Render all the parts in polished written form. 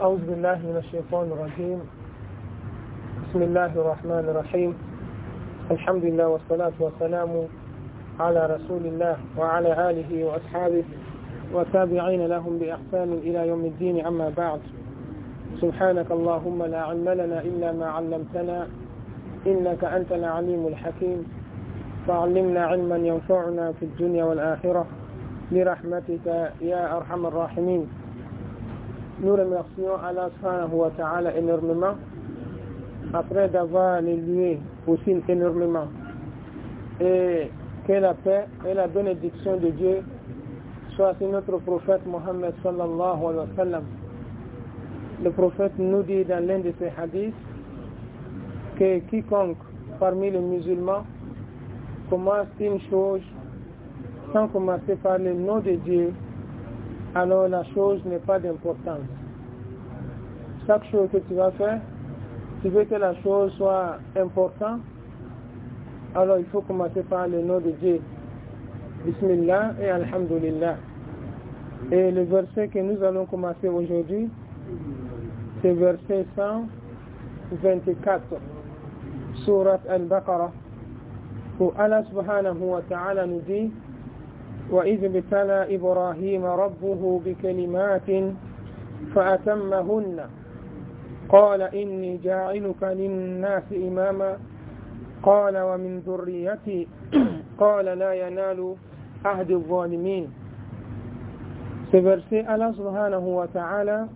أعوذ بالله من الشيطان الرجيم. بسم الله الرحمن الرحيم. الحمد لله والصلاة والسلام على رسول الله وعلى آله وأصحابه وتابعين لهم بإحسان إلى يوم الدين. أما بعد، سبحانك اللهم لا علم لنا إلا ما علمتنا إنك أنت العليم الحكيم، فعلمنا علما ينفعنا في الدنيا والآخرة برحمتك يا أرحم الراحمين. Nous remercions Allah subhanahu wa ta'ala énormément, après d'avoir les loué aussi énormément, et que la paix et la bénédiction de Dieu soient sur notre prophète Mohammed sallallahu alayhi wa sallam. Le prophète nous dit dans l'un de ses hadiths que quiconque parmi les musulmans commence une chose sans commencer par le nom de Dieu, alors la chose n'est pas d'importance. Chaque chose que tu vas faire, tu veux que la chose soit importante, alors il faut commencer par le nom de Dieu. Bismillah et Alhamdulillah. Et le verset que nous allons commencer aujourd'hui, c'est verset 124, Surat Al-Baqarah, où Allah subhanahu wa ta'ala nous dit: وَإِذْ ابْتَلَى إِبْرَاهِيمَ رَبُّهُ بِكَلِمَاتٍ فَأَتَمَّهُنَّ قَالَ إِنِّي جَاعِلُكَ لِلنَّاسِ إِمَامًا قَالَ وَمِنْ ذُرِّيَّتِي قَالَ لَا يَنَالُ عَهْدِ الظَّالِمِينَ. Ce verset, Allah subhanahu wa ta'ala,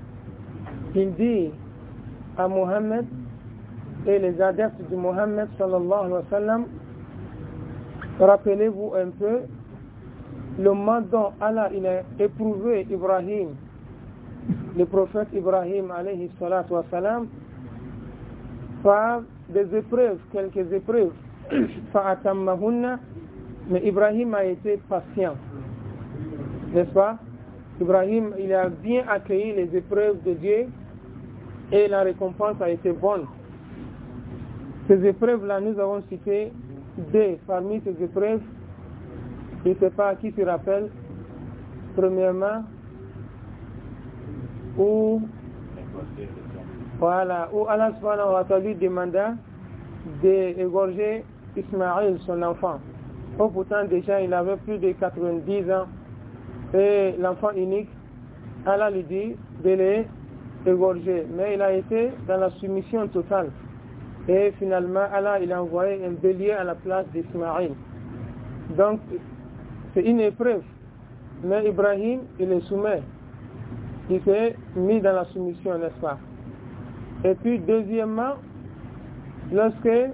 il dit à Mohammed et les adeptes de Mohammed sallallahu alayhi wa sallam: rappelez-vous un peu le moment dont Allah il a éprouvé Ibrahim, le prophète Ibrahim alayhi salatu wa salam, par des épreuves, quelques épreuves. Fa'atammahunna, mais Ibrahim a été patient, n'est-ce pas? Ibrahim il a bien accueilli les épreuves de Dieu et la récompense a été bonne. Ces épreuves-là, nous avons cité deux parmi ces épreuves. Je ne sais pas qui se rappelle. Premièrement, où Allah subhanahu wa ta'ala lui demanda d'égorger Ismaël, son enfant. Oh, pourtant déjà il avait plus de 90 ans et l'enfant unique, Allah lui dit de l'égorger, mais il a été dans la soumission totale. Et finalement, Allah il a envoyé un bélier à la place d'Ismaël. Donc, c'est une épreuve. Mais Ibrahim, il est soumis. Il s'est mis dans la soumission, n'est-ce pas? Et puis, deuxièmement, lorsqu'il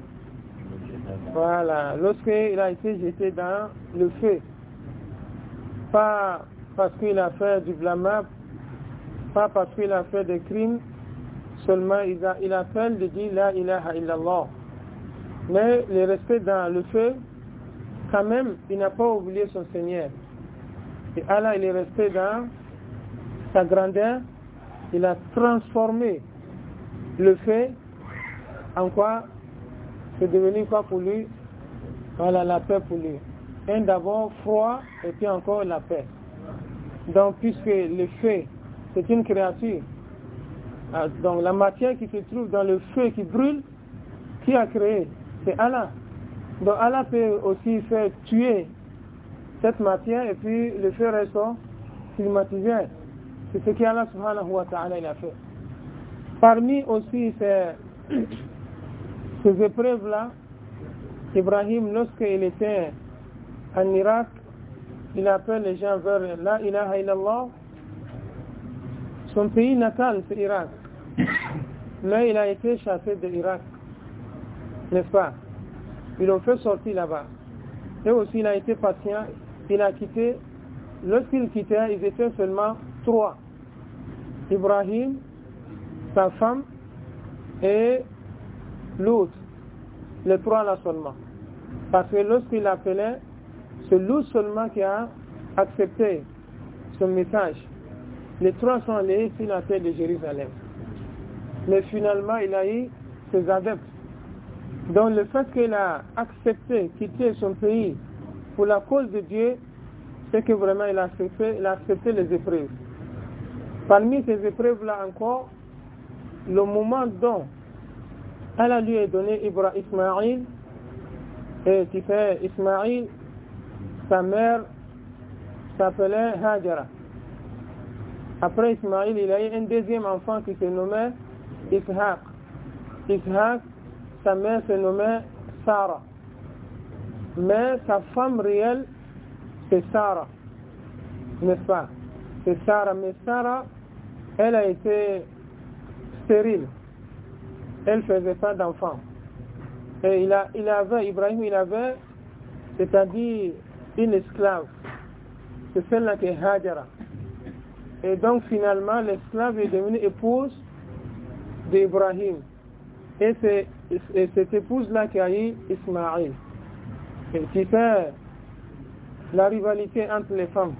a été jeté dans le feu, pas parce qu'il a fait du blâmable, pas parce qu'il a fait des crimes, seulement il appelle de dire la ilaha illallah. Mais le respect dans le feu, quand même, il n'a pas oublié son Seigneur. Et Allah, il est resté dans sa grandeur. Il a transformé le feu en quoi? C'est devenu quoi pour lui? Voilà, la paix pour lui. Un d'abord froid et puis encore la paix. Donc, puisque le feu, c'est une créature, donc la matière qui se trouve dans le feu qui brûle, qui a créé? C'est Allah. Donc Allah peut aussi faire tuer cette matière et puis le feu reste climatisé. C'est ce qu'Allah subhanahu wa ta'ala il a fait. Parmi aussi ces épreuves-là, Ibrahim, lorsqu'il était en Irak, il appelle les gens vers la ilaha illallah. Son pays natal, c'est Irak. Mais il a été chassé de l'Irak, n'est-ce pas? Ils l'ont fait sortir là-bas. Et aussi, il a été patient. Il a quitté. Lorsqu'il quittait, ils étaient seulement 3. Ibrahim, sa femme et l'autre. Les 3 là seulement. Parce que lorsqu'il appelait, c'est l'autre seulement qui a accepté son message. Les 3 sont allés sur la terre de Jérusalem. Mais finalement, il a eu ses adeptes. Donc le fait qu'il a accepté quitter son pays pour la cause de Dieu, c'est que vraiment il a accepté les épreuves. Parmi ces épreuves-là encore, le moment dont Allah lui a donné Ismaïl, et qui fait Ismaïl, sa mère s'appelait Hajara. Après Ismaïl, il a eu un deuxième enfant qui se nommait Ishaq. Ishaq, sa mère se nommait Sarah. Mais sa femme réelle, c'est Sarah. N'est-ce pas? C'est Sarah. Mais Sarah, elle a été stérile. Elle ne faisait pas d'enfant. Et Ibrahim, il avait, c'est-à-dire une esclave. C'est celle-là qui est Hajara. Et donc finalement, l'esclave est devenue épouse d'Ibrahim. Et c'est cette épouse-là qui a eu Ismaïl. Et qui fait la rivalité entre les femmes.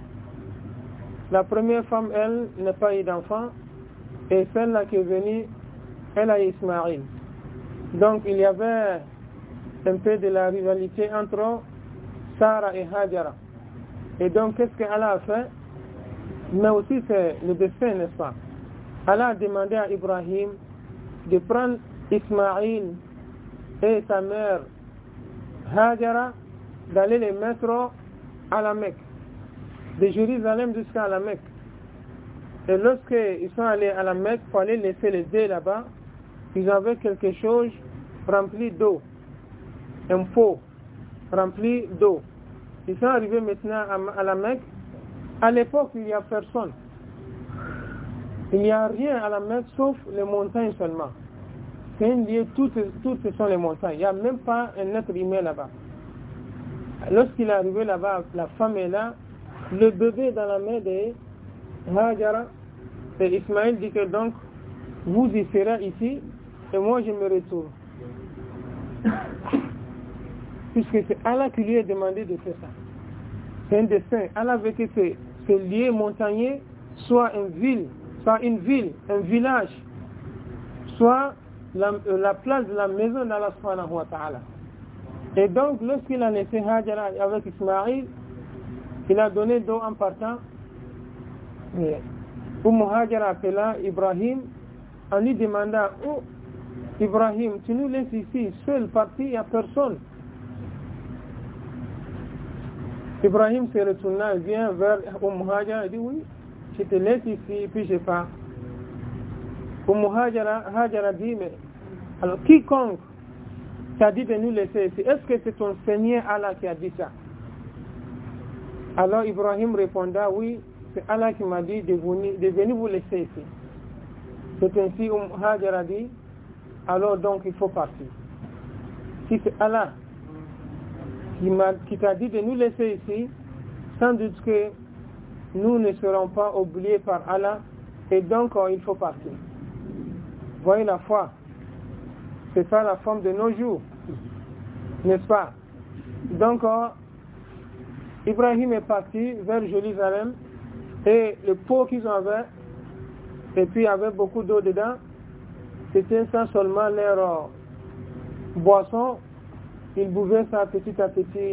La première femme, elle, n'a pas eu d'enfant. Et celle-là qui est venue, elle a eu Ismaïl. Donc il y avait un peu de la rivalité entre Sarah et Hajara. Et donc qu'est-ce qu'Allah a fait? Mais aussi c'est le destin, n'est-ce pas? Allah a demandé à Ibrahim de prendre Ismaïl et sa mère Hajara, d'aller les mettre à la Mecque, de Jérusalem jusqu'à la Mecque. Et lorsqu'ils sont allés à la Mecque pour aller laisser les deux là-bas, ils avaient quelque chose rempli d'eau, un pot rempli d'eau. Ils sont arrivés maintenant à la Mecque. À l'époque, il n'y a personne. Il n'y a rien à la Mecque sauf les montagnes seulement. C'est un lieu, toutes ce sont les montagnes. Il n'y a même pas un être humain là-bas. Lorsqu'il est arrivé là-bas, la femme est là, le bébé est dans la main de Hajara, et Ismaël dit que donc, vous y serez ici, et moi je me retourne. Puisque c'est Allah qui lui a demandé de faire ça. C'est un destin. Allah veut que ce lieu montagneux soit une ville, un village, soit la place de la maison d'Allah subhanahu wa ta'ala. Et donc, lorsqu'il a laissé Hajara avec Ismaïl, il a donné d'eau en partant. Hajara appela Ibrahim en lui demandant: oh, Ibrahim, tu nous laisses ici, seul, parti, il n'y a personne. Ibrahim se retourna, il vient vers Hajara, il dit: oui, je te laisse ici, puis je pars. Hajara dit: mais alors quiconque t'a dit de nous laisser ici, est-ce que c'est ton Seigneur Allah qui a dit ça? Alors Ibrahim répondra: oui, c'est Allah qui m'a dit de venir vous laisser ici. C'est ainsi Hajara dit: alors donc il faut partir. Si c'est Allah qui t'a dit de nous laisser ici, sans doute que nous ne serons pas oubliés par Allah, et donc il faut partir. Voyez la foi. C'est ça la forme de nos jours, n'est-ce pas? Donc Ibrahim est parti vers Jérusalem, et le pot qu'ils avaient, et puis il y avait beaucoup d'eau dedans, c'était ça seulement leur boisson. Ils buvaient ça petit à petit,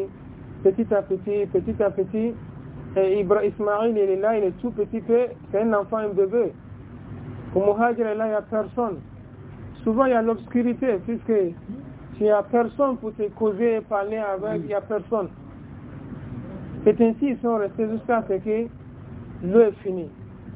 et Ismaïl il est là, il est tout petit peu, c'est un enfant, un bébé. Au Muhajir, là, il n'y a personne. Souvent, il y a l'obscurité, puisque s'il n'y a personne pour te causer, parler avec, il n'y a personne. C'est ainsi qu'ils sont restés jusqu'à ce que l'eau est finie.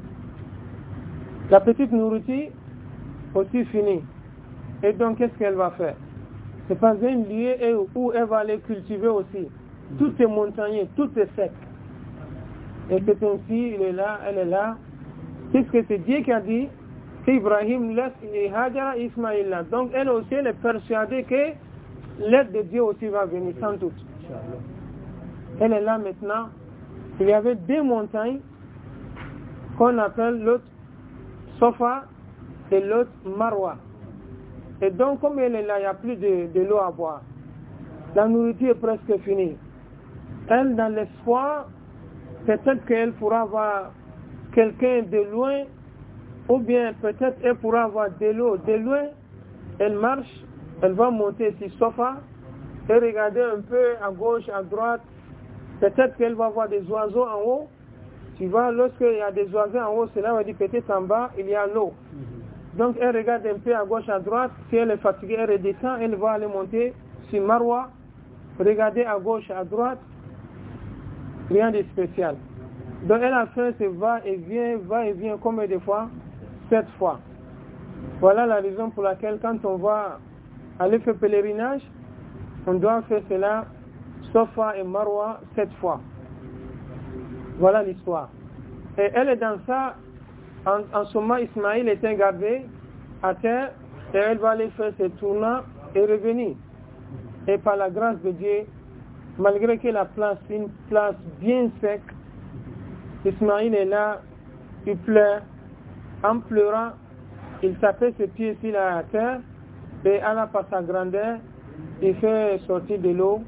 La petite nourriture aussi finie. Et donc, qu'est-ce qu'elle va faire? C'est pas un lieu où elle va aller cultiver aussi. Tout est montagneux, tout est sec. Et c'est ainsi, il est là, elle est là. Puisque c'est Dieu qui a dit qu'Ibrahim laisse Hajara et Ismaïl là. Donc elle aussi, elle est persuadée que l'aide de Dieu aussi va venir, sans doute. Elle est là maintenant. Il y avait deux montagnes qu'on appelle l'autre Sofa et l'autre Marwa. Et donc comme elle est là, il n'y a plus de l'eau à boire. La nourriture est presque finie. Elle, dans l'espoir, peut-être qu'elle pourra voir quelqu'un de loin, ou bien peut-être elle pourra avoir de l'eau de loin. Elle marche, elle va monter sur Sofa et regarder un peu à gauche, à droite. Peut-être qu'elle va voir des oiseaux en haut. Tu vois, lorsqu'il y a des oiseaux en haut, c'est là où elle dit peut-être en bas, il y a l'eau. Donc elle regarde un peu à gauche, à droite. Si elle est fatiguée, elle redescend, elle va aller monter sur Marwa. Regardez à gauche, à droite. Rien de spécial. Donc elle a fait ce va et vient combien de fois? 7 fois. Voilà la raison pour laquelle quand on va aller faire pèlerinage, on doit faire cela Safa et Marwa 7 fois. Voilà l'histoire. Et elle est dans ça. En ce moment, Ismaïl était gardé à terre et elle va aller faire ses tournants et revenir. Et par la grâce de Dieu, malgré que la place est une place bien sec, Ismaïl est là, il pleure. En pleurant, il tapait ses pieds sur la terre et Allah, par sa grandeur, il fait sortir de l'eau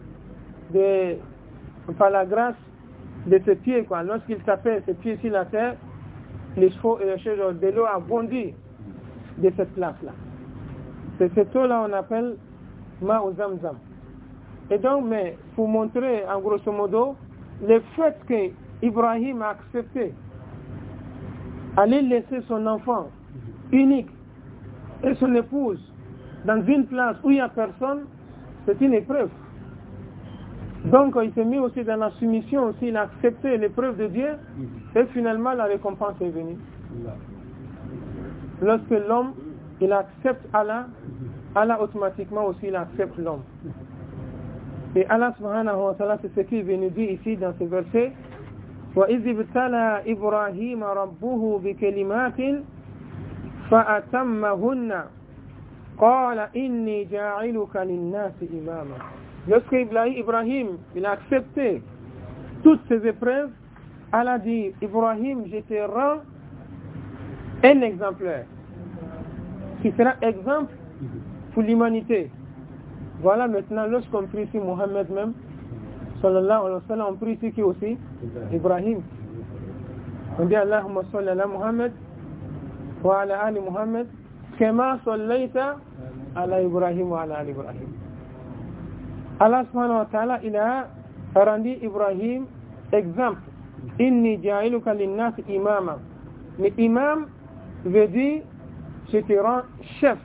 par la grâce de ses pieds. Lorsqu'il tapait ses pieds sur la terre, les chevaux et les chevaux de l'eau a bondi de cette place-là. C'est cette eau-là on appelle Ma'u Zamzam. Et donc, mais pour montrer en grosso modo le fait qu'Ibrahim a accepté aller laisser son enfant unique et son épouse dans une place où il n'y a personne, c'est une épreuve. Donc il s'est mis aussi dans la soumission, aussi il a accepté l'épreuve de Dieu et finalement la récompense est venue. Lorsque l'homme il accepte Allah, Allah automatiquement aussi il accepte l'homme. Et Allah subhanahu wa ta'ala, c'est ce qu'il vient nous dire ici dans ce verset. وَإِذِ ابْتَلَى إِبْرَاهِيمَ رَبُّهُ بِكَلِمَاتٍ فَأَتَمَّهُنَّ قَالَ إِنِّي جَاعِلُكَ لِلنَّاسِ إِمَامًا. Lorsque Ibrahim il a accepté toutes ces épreuves, Allah dit, Ibrahim, je te rends un exemplaire qui sera exemple pour l'humanité. Voilà maintenant, lorsqu'on prie ici Mohammed même, sallallahu alayhi wa sallam, on prie ici qui aussi? Ibrahim. On dit Allahumma salli ala Muhammad wa ala ali Muhammad kama sallaita ala Ibrahim wa ala ali Ibrahim. Allah subhanahu wa ta'ala, il a rendu Ibrahim exemple. Inni ja'iluka linnas imama. Mais imam veut dire je te rends chef.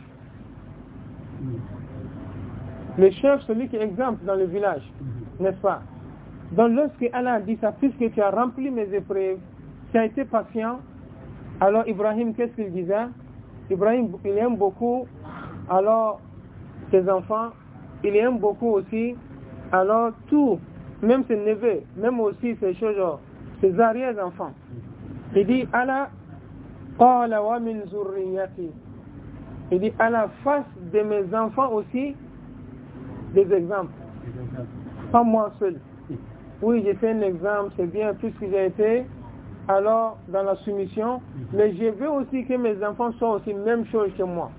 Le chef, celui qui est exemple dans le village, n'est-ce pas? Donc lorsque Allah a dit ça, puisque tu as rempli mes épreuves, tu as été patient, alors Ibrahim, qu'est-ce qu'il disait? Ibrahim, il aime beaucoup, alors ses enfants, il aime beaucoup aussi, alors tout, même ses neveux, même aussi ses choses, ses arrière-enfants. Il dit, Allah, qala wa min zurriyati. Il dit, Allah, fasse de mes enfants aussi des exemples. Pas moi seul. Oui, j'ai fait un exemple, c'est bien, puisque j'ai été alors dans la soumission, mais je veux aussi que mes enfants soient aussi même chose que moi.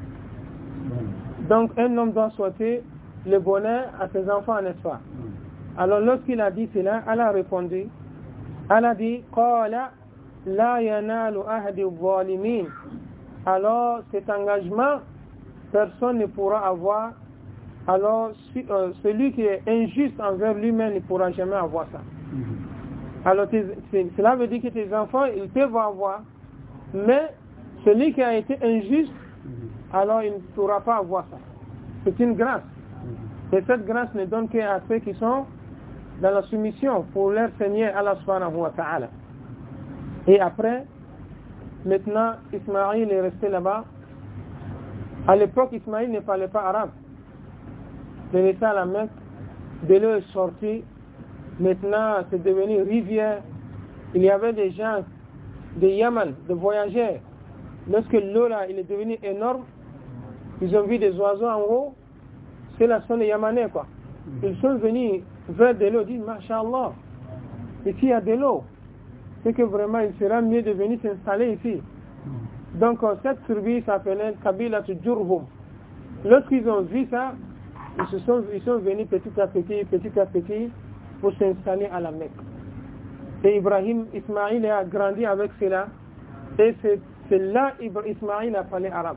Donc un homme doit souhaiter le bonheur à ses enfants, n'est-ce pas? Alors lorsqu'il a dit cela, Allah a répondu, Allah dit, Qala la yanalu ahdi zalimin. Alors cet engagement, personne ne pourra avoir. Alors celui qui est injuste envers lui-même ne pourra jamais avoir ça. Alors cela veut dire que tes enfants, ils peuvent avoir, mais celui qui a été injuste, alors il ne pourra pas avoir ça. C'est une grâce. Et cette grâce ne donne qu'à ceux qui sont dans la soumission pour leur Seigneur Allah subhanahu wa ta'ala. Et après, maintenant, Ismaïl est resté là-bas. À l'époque, Ismaïl ne parlait pas arabe. Il est resté à la Mecque, de l'eau est sorti. Maintenant, c'est devenu rivière. Il y avait des gens de Yaman, des voyageurs. Lorsque l'eau là, il est devenu énorme, ils ont vu des oiseaux en haut. C'est la sonne yamanais, quoi. Ils sont venus vers de l'eau, ils disent, Masha'Allah, ici il y a de l'eau. C'est que vraiment, il sera mieux de venir s'installer ici. Donc, cette tribu s'appelait Kabila Jurhum. Lorsqu'ils ont vu ça, ils sont venus petit à petit, pour s'installer à la Mecque. Et Ibrahim, Ismaïl a grandi avec cela. Et c'est là Ismaïl a parlé arabe.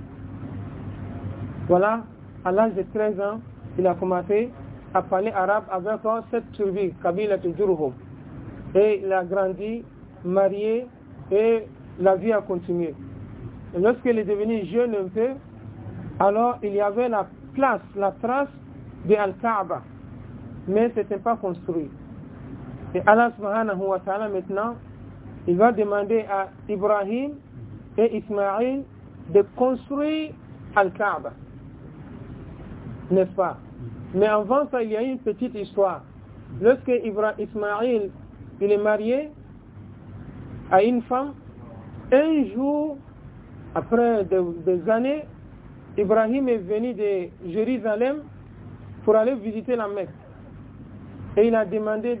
Voilà, à l'âge de 13 ans, il a commencé à parler arabe avec cette tribu, Kabila Jurhum. Et il a grandi, marié, et la vie a continué. Et lorsqu'il est devenu jeune un peu, alors il y avait la place, la trace de Al-Kaaba, mais ce n'était pas construit. Et Allah subhanahu wa ta'ala maintenant, il va demander à Ibrahim et Ismaïl de construire Al-Kaaba. N'est-ce pas? Mais avant ça, il y a une petite histoire. Lorsque Ismaïl il est marié à une femme, un jour, après des années, Ibrahim est venu de Jérusalem pour aller visiter la Mecque. Et il a demandé,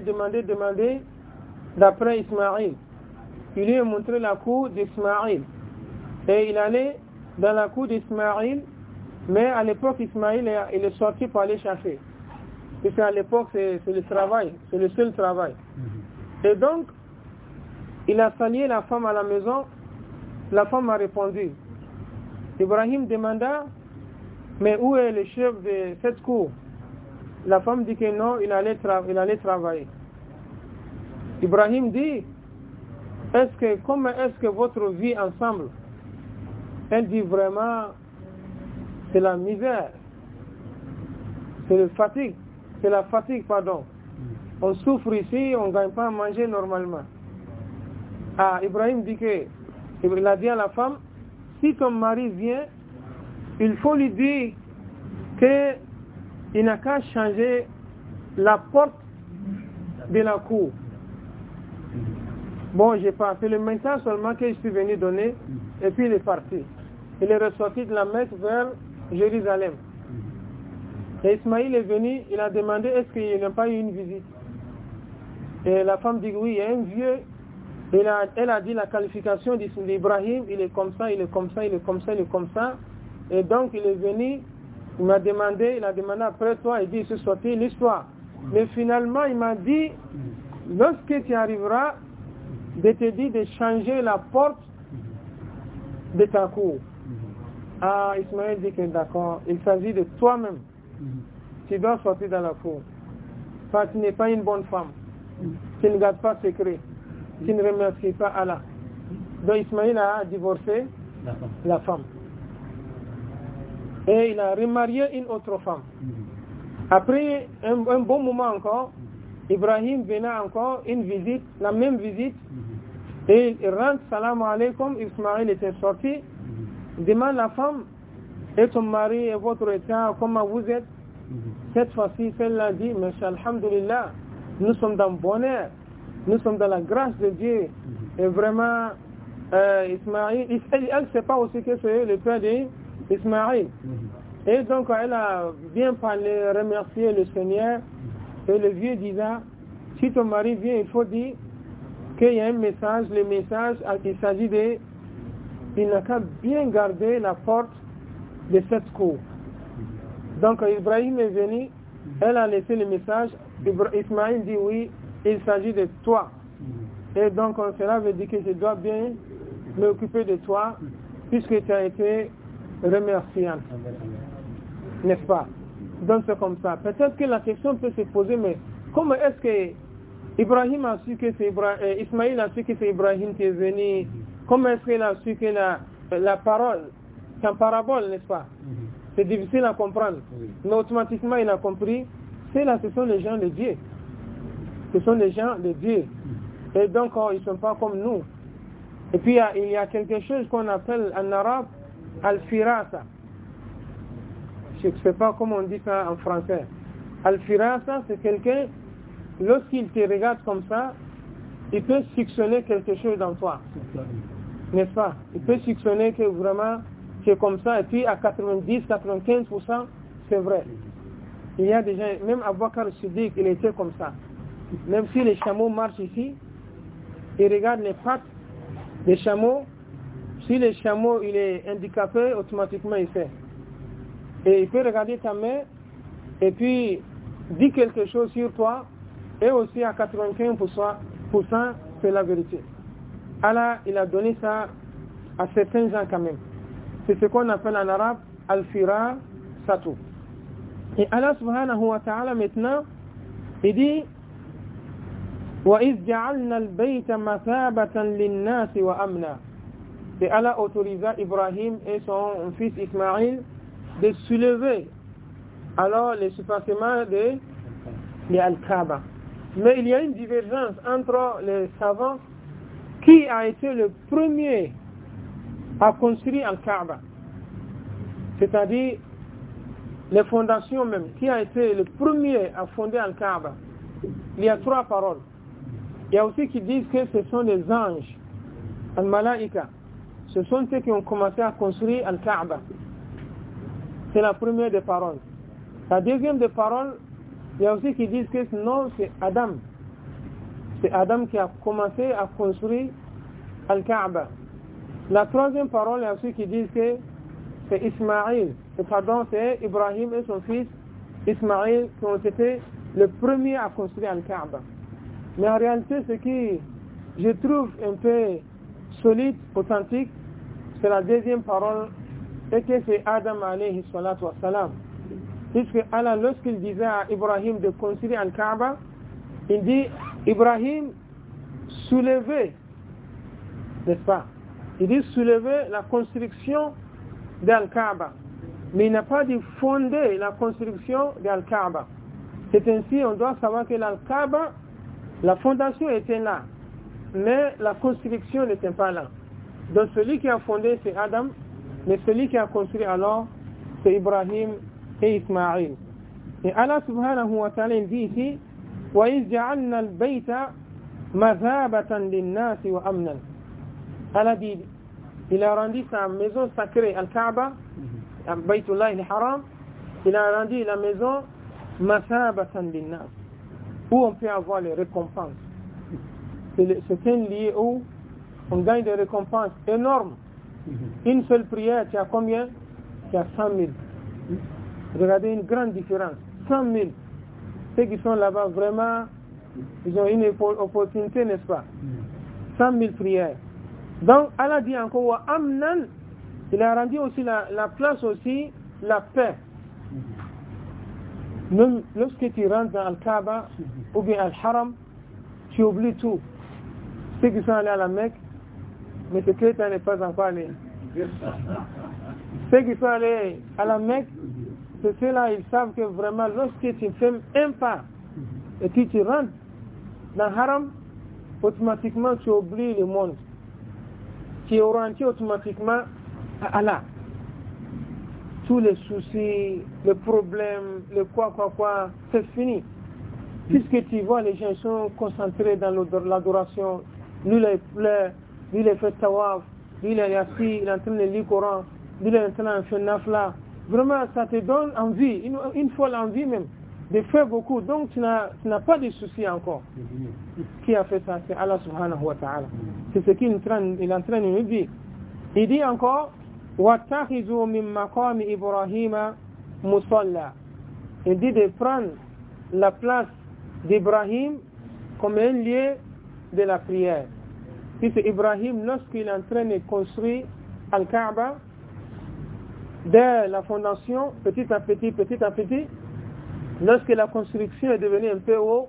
d'après Ismaïl. Il lui a montré la cour d'Ismaïl. Et il allait dans la cour d'Ismaïl, mais à l'époque, Ismaïl il est sorti pour aller chercher. Parce qu'à l'époque, c'est le travail, c'est le seul travail. Et donc, il a salué la femme à la maison. La femme a répondu. Ibrahim demanda, mais où est le chef de cette cour? La femme dit que non, il allait travailler. Ibrahim dit, comment est-ce que votre vie ensemble? Elle dit vraiment, c'est la misère, c'est la fatigue, pardon. On souffre ici, on ne gagne pas à manger normalement. Ah, Ibrahim dit que, il a dit à la femme, si ton mari vient, il faut lui dire qu'il n'a qu'à changer la porte de la cour. Bon, j'ai pas fait le message seulement que je suis venu donner, et puis il est parti. Il est ressorti de la Mecque vers Jérusalem. Et Ismaïl est venu, il a demandé est-ce qu'il n'a pas eu une visite. Et la femme dit oui, il y a un vieux. Elle a dit la qualification d'Ibrahim, il est comme ça, il est comme ça, il est comme ça, il est comme ça. Et donc il est venu, il a demandé après toi, il dit c'est sorti l'histoire. Mais finalement il m'a dit, lorsque tu arriveras, de te dire de changer la porte de ta cour. Ah, Ismaël dit que d'accord, il s'agit de toi-même. Tu dois sortir dans la cour. Parce que tu n'es pas une bonne femme. Tu ne gardes pas secret. Tu ne remercies pas Allah. Donc Ismaël a divorcé la femme. Et il a remarié une autre femme. Après un bon moment encore, Ibrahim venait encore une visite, la même visite. Et il rentre, salam alaikum, Ismaël était sorti. Il demande à la femme, et ton mari et votre état, comment vous êtes? Cette fois-ci, celle-là dit, mais alhamdulillah, nous sommes dans le bonheur, nous sommes dans la grâce de Dieu. Et vraiment, Ismaël, elle ne sait pas aussi que c'est le père d'Ismaël. Et donc, elle a bien parlé, remercié le Seigneur. Et le vieux disait, si ton mari vient, il faut dire qu'il y a un message. Le message, il s'agit de, il n'a qu'à bien garder la porte de cette cour. Donc, Ibrahim est venu, elle a laissé le message. Ismaël dit oui, il s'agit de toi. Et donc, cela veut dire que je dois bien m'occuper de toi, puisque tu as été remerciante. N'est-ce pas? Donc, c'est comme ça. Peut-être que la question peut se poser, mais comment est-ce que Ibrahim a su que c'est Ismaël a su que c'est Ibrahim qui est venu? Comment est-ce qu'il a su que la parole, c'est une parabole, n'est-ce pas? C'est difficile à comprendre. Mais automatiquement, il a compris. Ce sont les gens de Dieu. Ce sont les gens de Dieu. Et donc, ils ne sont pas comme nous. Et puis, il y a quelque chose qu'on appelle en arabe al-firasa. Je ne sais pas comment on dit ça en français. Al-firasa, c'est quelqu'un, lorsqu'il te regarde comme ça, il peut soupçonner quelque chose dans toi. N'est-ce pas? Il peut soupçonner que vraiment, c'est comme ça. Et puis, à 90-95%, c'est vrai. Il y a des gens, même Abu Bakr Siddiq, il était comme ça. Même si les chameaux marchent ici, il regarde les pattes des chameaux. Si le chameau il est handicapé, automatiquement il sait. Et il peut regarder ta main et puis dire quelque chose sur toi. Et aussi à 95%, c'est la vérité. Allah, il a donné ça à certains gens quand même. C'est ce qu'on appelle en arabe al-fira satou. Et Allah subhanahu wa ta'ala maintenant, il dit وَإِذْ جَعَلْنَا الْبَيْتَ مَثَابَةً لِلنَّاسِ وَأَمْنًا. Et Allah autorisa Ibrahim et son fils Ismaïl de soulever alors les suppassements de Al-Kaaba. Mais il y a une divergence entre les savants. Qui a été le premier à construire Al-Kaaba? C'est-à-dire les fondations même. Qui a été le premier à fonder Al-Kaaba? Il y a 3 paroles. Il y a aussi qui disent que ce sont les anges, Al-Malaïka. Ce sont ceux qui ont commencé à construire Al-Kaaba. C'est la première des paroles. La deuxième des paroles, il y a aussi qui disent que non, c'est Adam. C'est Adam qui a commencé à construire Al-Kaaba. La troisième parole, il y a aussi qui disent que c'est Ismaïl. C'est Ibrahim et son fils Ismaïl qui ont été le premier à construire Al-Kaaba. Mais en réalité, ce qui je trouve un peu solide, authentique, c'est la deuxième parole, et que c'est Adam alayhi salatu wa salam. Puisque Allah, lorsqu'il disait à Ibrahim de construire Al-Kaaba, il dit Ibrahim soulevez, n'est-ce pas? Il dit soulever la construction d'Al-Kaaba. Mais il n'a pas dit fonder la construction d'Al-Kaaba. C'est ainsi, on doit savoir que l'Al-Kaaba, la fondation était là, mais la construction n'était pas là. Donc celui qui a fondé, c'est Adam, mais celui qui a construit alors, c'est Ibrahim et Ismaïl. Et Allah subhanahu wa ta'ala dit ici, وَإِذْ جَعَلْنَا الْبَيْتَ مَثَابَةً لِلنَّاسِ وَأَمْنًا. Allah dit, il a rendu sa maison sacrée, Al-Kaaba, Baytullah al-Haram, il a rendu la maison Mathabatan linnas, où on peut avoir les récompenses. C'est un lieu où on gagne des récompenses énormes. Une seule prière, tu as combien? Tu as 100 000. Regardez une grande différence. 100 000. Ceux qui sont là-bas, vraiment, ils ont une opportunité, n'est-ce pas? 100 000 prières. Donc, Allah dit encore, wa amnan, il a rendu aussi la place aussi, la paix. Même lorsque tu rentres dans Al-Kaaba ou bien Al-Haram, tu oublies tout. Ceux qui sont allés à la Mecque, mais ce chrétien n'est pas encore allé. Ceux qui sont allés à la Mecque, c'est ceux-là, ils savent que vraiment, lorsque tu fais un pas et que tu rentres dans Haram, automatiquement tu oublies le monde. Tu es orienté automatiquement à Allah. Tous les soucis, les problèmes, le quoi, c'est fini. Puisque tu vois, les gens sont concentrés dans l'adoration. Lui, il pleure, lui, il fait tawaf, lui, il est assis, il est en train de lire le Coran, lui, il est en train de faire nafla. Vraiment, ça te donne envie, une folle envie même, de faire beaucoup. Donc, tu n'as pas de soucis encore. Qui a fait ça? C'est Allah subhanahu wa ta'ala. C'est ce qu'il est en train de nous dire. Il dit encore, وَاتَّخِذُوا مِن مَّقَامِ إِبْرَاهِيمَ مُصَلَّى. Il dit de prendre la place d'Ibrahim comme un lieu de la prière. Puisque Ibrahim, lorsqu'il est en train de construire Al-Kaaba, dès la fondation, petit à petit, lorsque la construction est devenue un peu haut,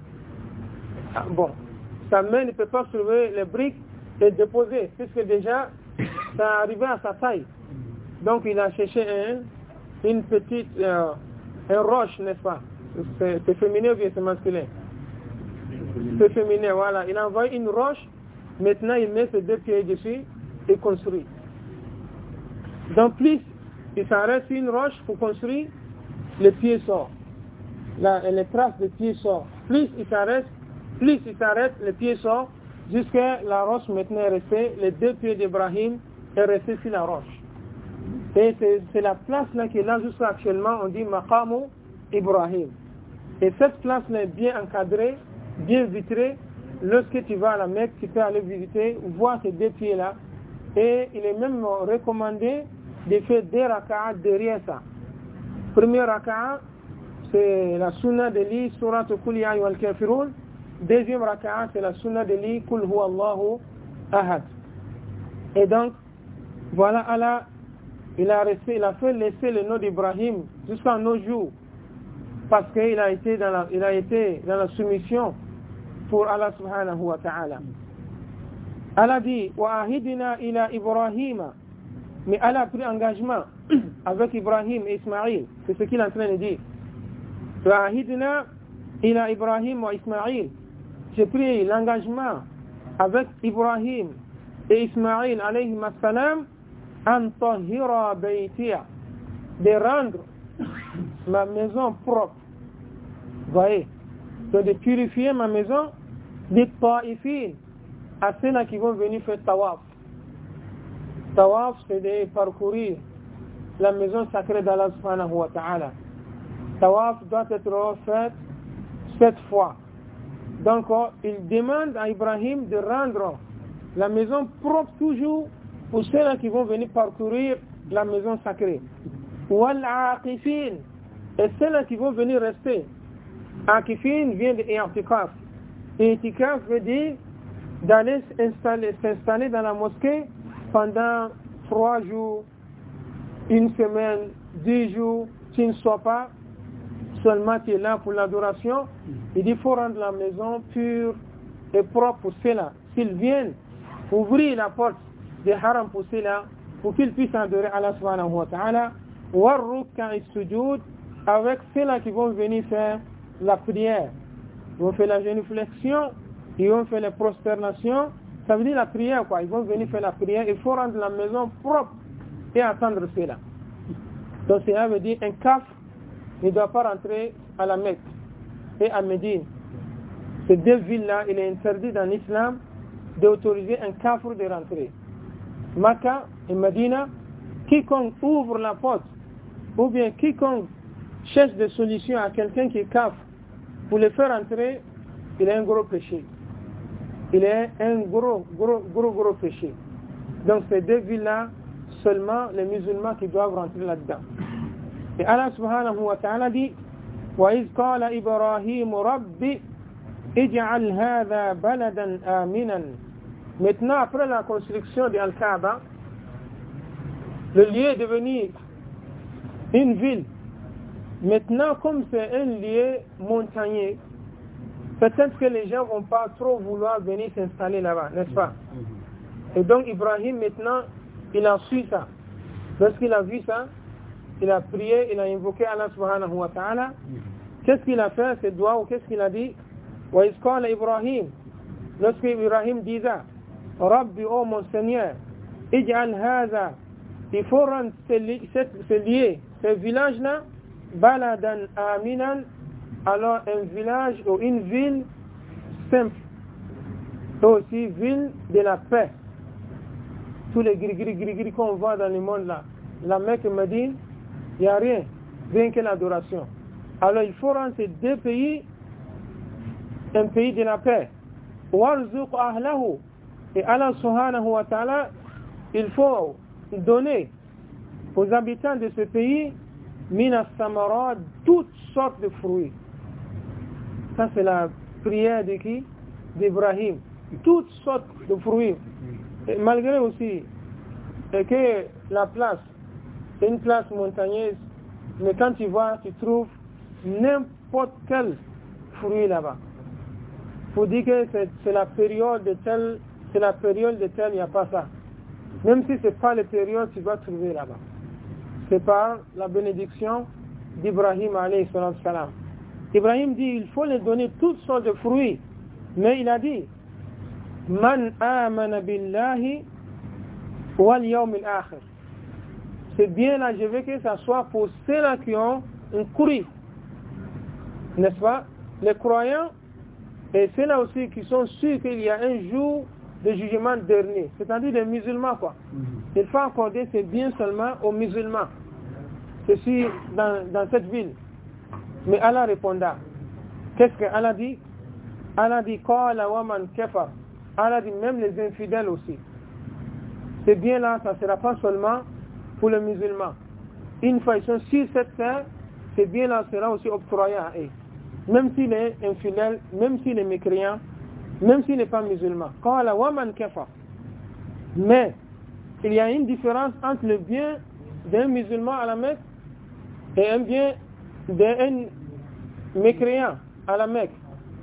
sa main ne peut pas soulever les briques et déposer, puisque déjà, ça arrivait à sa taille. Donc il a cherché une petite roche, n'est-ce pas? C'est féminin ou bien c'est masculin? C'est féminin, voilà. Il a envoyé une roche, maintenant il met ses 2 pieds dessus et construit. Donc plus il s'arrête sur une roche pour construire, le pied sort. Les traces de pied sortent. Plus il s'arrête, le pied sort, jusqu'à la roche maintenant est restée, les 2 pieds d'Ibrahim est resté sur la roche. Et c'est la place là qui est là jusqu'à actuellement, on dit Maqamu Ibrahim. Et cette place là est bien encadrée, bien vitrée. Lorsque tu vas à la Mecque, tu peux aller visiter, voir ces 2 pieds là. Et il est même recommandé de faire 2 raka'at derrière ça. Premier raka'a, c'est la sunna de lire Surat Qul ya ayyuhal kafirun. Deuxième raka'a, c'est la sunna de lire Qul huwa Allahu ahad. Et donc, voilà, Allah, il a fait laisser le nom d'Ibrahim jusqu'à nos jours. Parce qu'il a été dans la soumission pour Allah subhanahu wa ta'ala. Allah dit wa ahidna ila Ibrahim, mais Allah a pris engagement avec Ibrahim et Ismaïl, c'est ce qu'il est en train de dire. Wa ahidna ila Ibrahim wa Ismaïl, j'ai pris l'engagement avec Ibrahim et Ismaïl alayhi salam an tahira baytiya, de rendre ma maison propre. Vous voyez, de purifier ma maison des ta'ifin, à ceux-là qui vont venir faire tawaf. Tawaf, c'est de parcourir la maison sacrée d'Allah subhanahu wa ta'ala. Tawaf doit être fait 7 fois. Donc, il demande à Ibrahim de rendre la maison propre toujours pour ceux-là qui vont venir parcourir la maison sacrée. Wal aqifin, et ceux-là qui vont venir rester. Aqifin vient de i'tikaf. I'tikaf veut dire d'aller s'installer dans la mosquée pendant 3 jours, 1 semaine, 10 jours, tu ne sois pas seulement tu es là pour l'adoration. Il dit qu'il faut rendre la maison pure et propre pour cela. S'ils viennent ouvrir la porte des haram pour cela, pour qu'ils puissent adorer Allah subhanahu wa ta'ala, warruka et sujud, avec ceux-là qui vont venir faire la prière. Ils vont faire la génuflexion, ils vont faire les prosternations, ça veut dire la prière quoi. Ils vont venir faire la prière, il faut rendre la maison propre et attendre cela. Donc cela veut dire un kaf ne doit pas rentrer à la Mecque et à Médine. Ces 2 villes-là, il est interdit dans l'islam d'autoriser un kafir de rentrer. Makkah et Medina, quiconque ouvre la porte, ou bien quiconque cherche des solutions à quelqu'un qui est kafir pour le faire entrer, il a un gros péché. Il est un gros péché. Donc ces 2 villes-là, seulement les musulmans qui doivent rentrer là-dedans. Et Allah subhanahu wa ta'ala dit وَإِذْ قَالَ إِبْرَاهِيمُ رَبِّ اجْعَلْ هَذَا بَلَدًا آمِنًا. Maintenant, après la construction de Al-Kaaba, le lieu est devenu une ville. Maintenant, comme c'est un lieu montagneux, peut-être que les gens ne vont pas trop vouloir venir s'installer là-bas, n'est-ce pas? Et donc Ibrahim, maintenant, il a su ça. Lorsqu'il a vu ça, il a prié, il a invoqué Allah subhanahu wa ta'ala. Qu'est-ce qu'il a fait, ce doigt, ou qu'est-ce qu'il a dit? Wa isqala Ibrahim. Lorsque Ibrahim disait, Rabbi, oh mon Seigneur, ij'al hadha, il faut rendre ce lieu, ce village-là, baladan aminan, alors un village ou une ville simple, et aussi ville de la paix. Tous les gris qu'on voit dans le monde là, la Mecque et Médine, il n'y a rien que l'adoration. Alors il faut rendre ces 2 pays un pays de la paix. Warzuq ahlahu, et Allah subhanahu wa ta'ala, il faut donner aux habitants de ce pays minas samarat, toutes sortes de fruits. Ça c'est la prière de qui? D'Ibrahim. Toutes sortes de fruits. Et malgré aussi que la place, c'est une place montagneuse, mais quand tu vois, tu trouves n'importe quel fruit là-bas. Pour dire que c'est la période de tel, c'est la période de tel, il n'y a pas ça. Même si ce n'est pas la période, tu vas trouver là-bas. C'est par la bénédiction d'Ibrahim alayhi salam. Ibrahim dit, il faut les donner toutes sortes de fruits. Mais il a dit, Man amana billahi wal yawm al-akhir. C'est bien là, je veux que ça soit pour ceux-là qui ont un cru. N'est-ce pas? Les croyants, et ceux-là aussi qui sont sûrs qu'il y a un jour de jugement dernier. C'est-à-dire les musulmans, quoi. Il faut accorder ces biens seulement aux musulmans. Ceci dans cette ville. Mais Allah répondra. Qu'est-ce que Allah dit? Allah dit, Qala wa man kafar. Allah dit même les infidèles aussi. Ces biens-là, ça ne sera pas seulement pour les musulmans. Une fois ils sont sur cette terre, ces biens-là sera aussi octroyé à eux. Même s'il est infidèle, même s'il est mécréant, même s'il n'est pas musulman. Qala wa man kafar. Mais il y a une différence entre le bien d'un musulman à la Mecque et un bien d'un mécréant à la Mecque.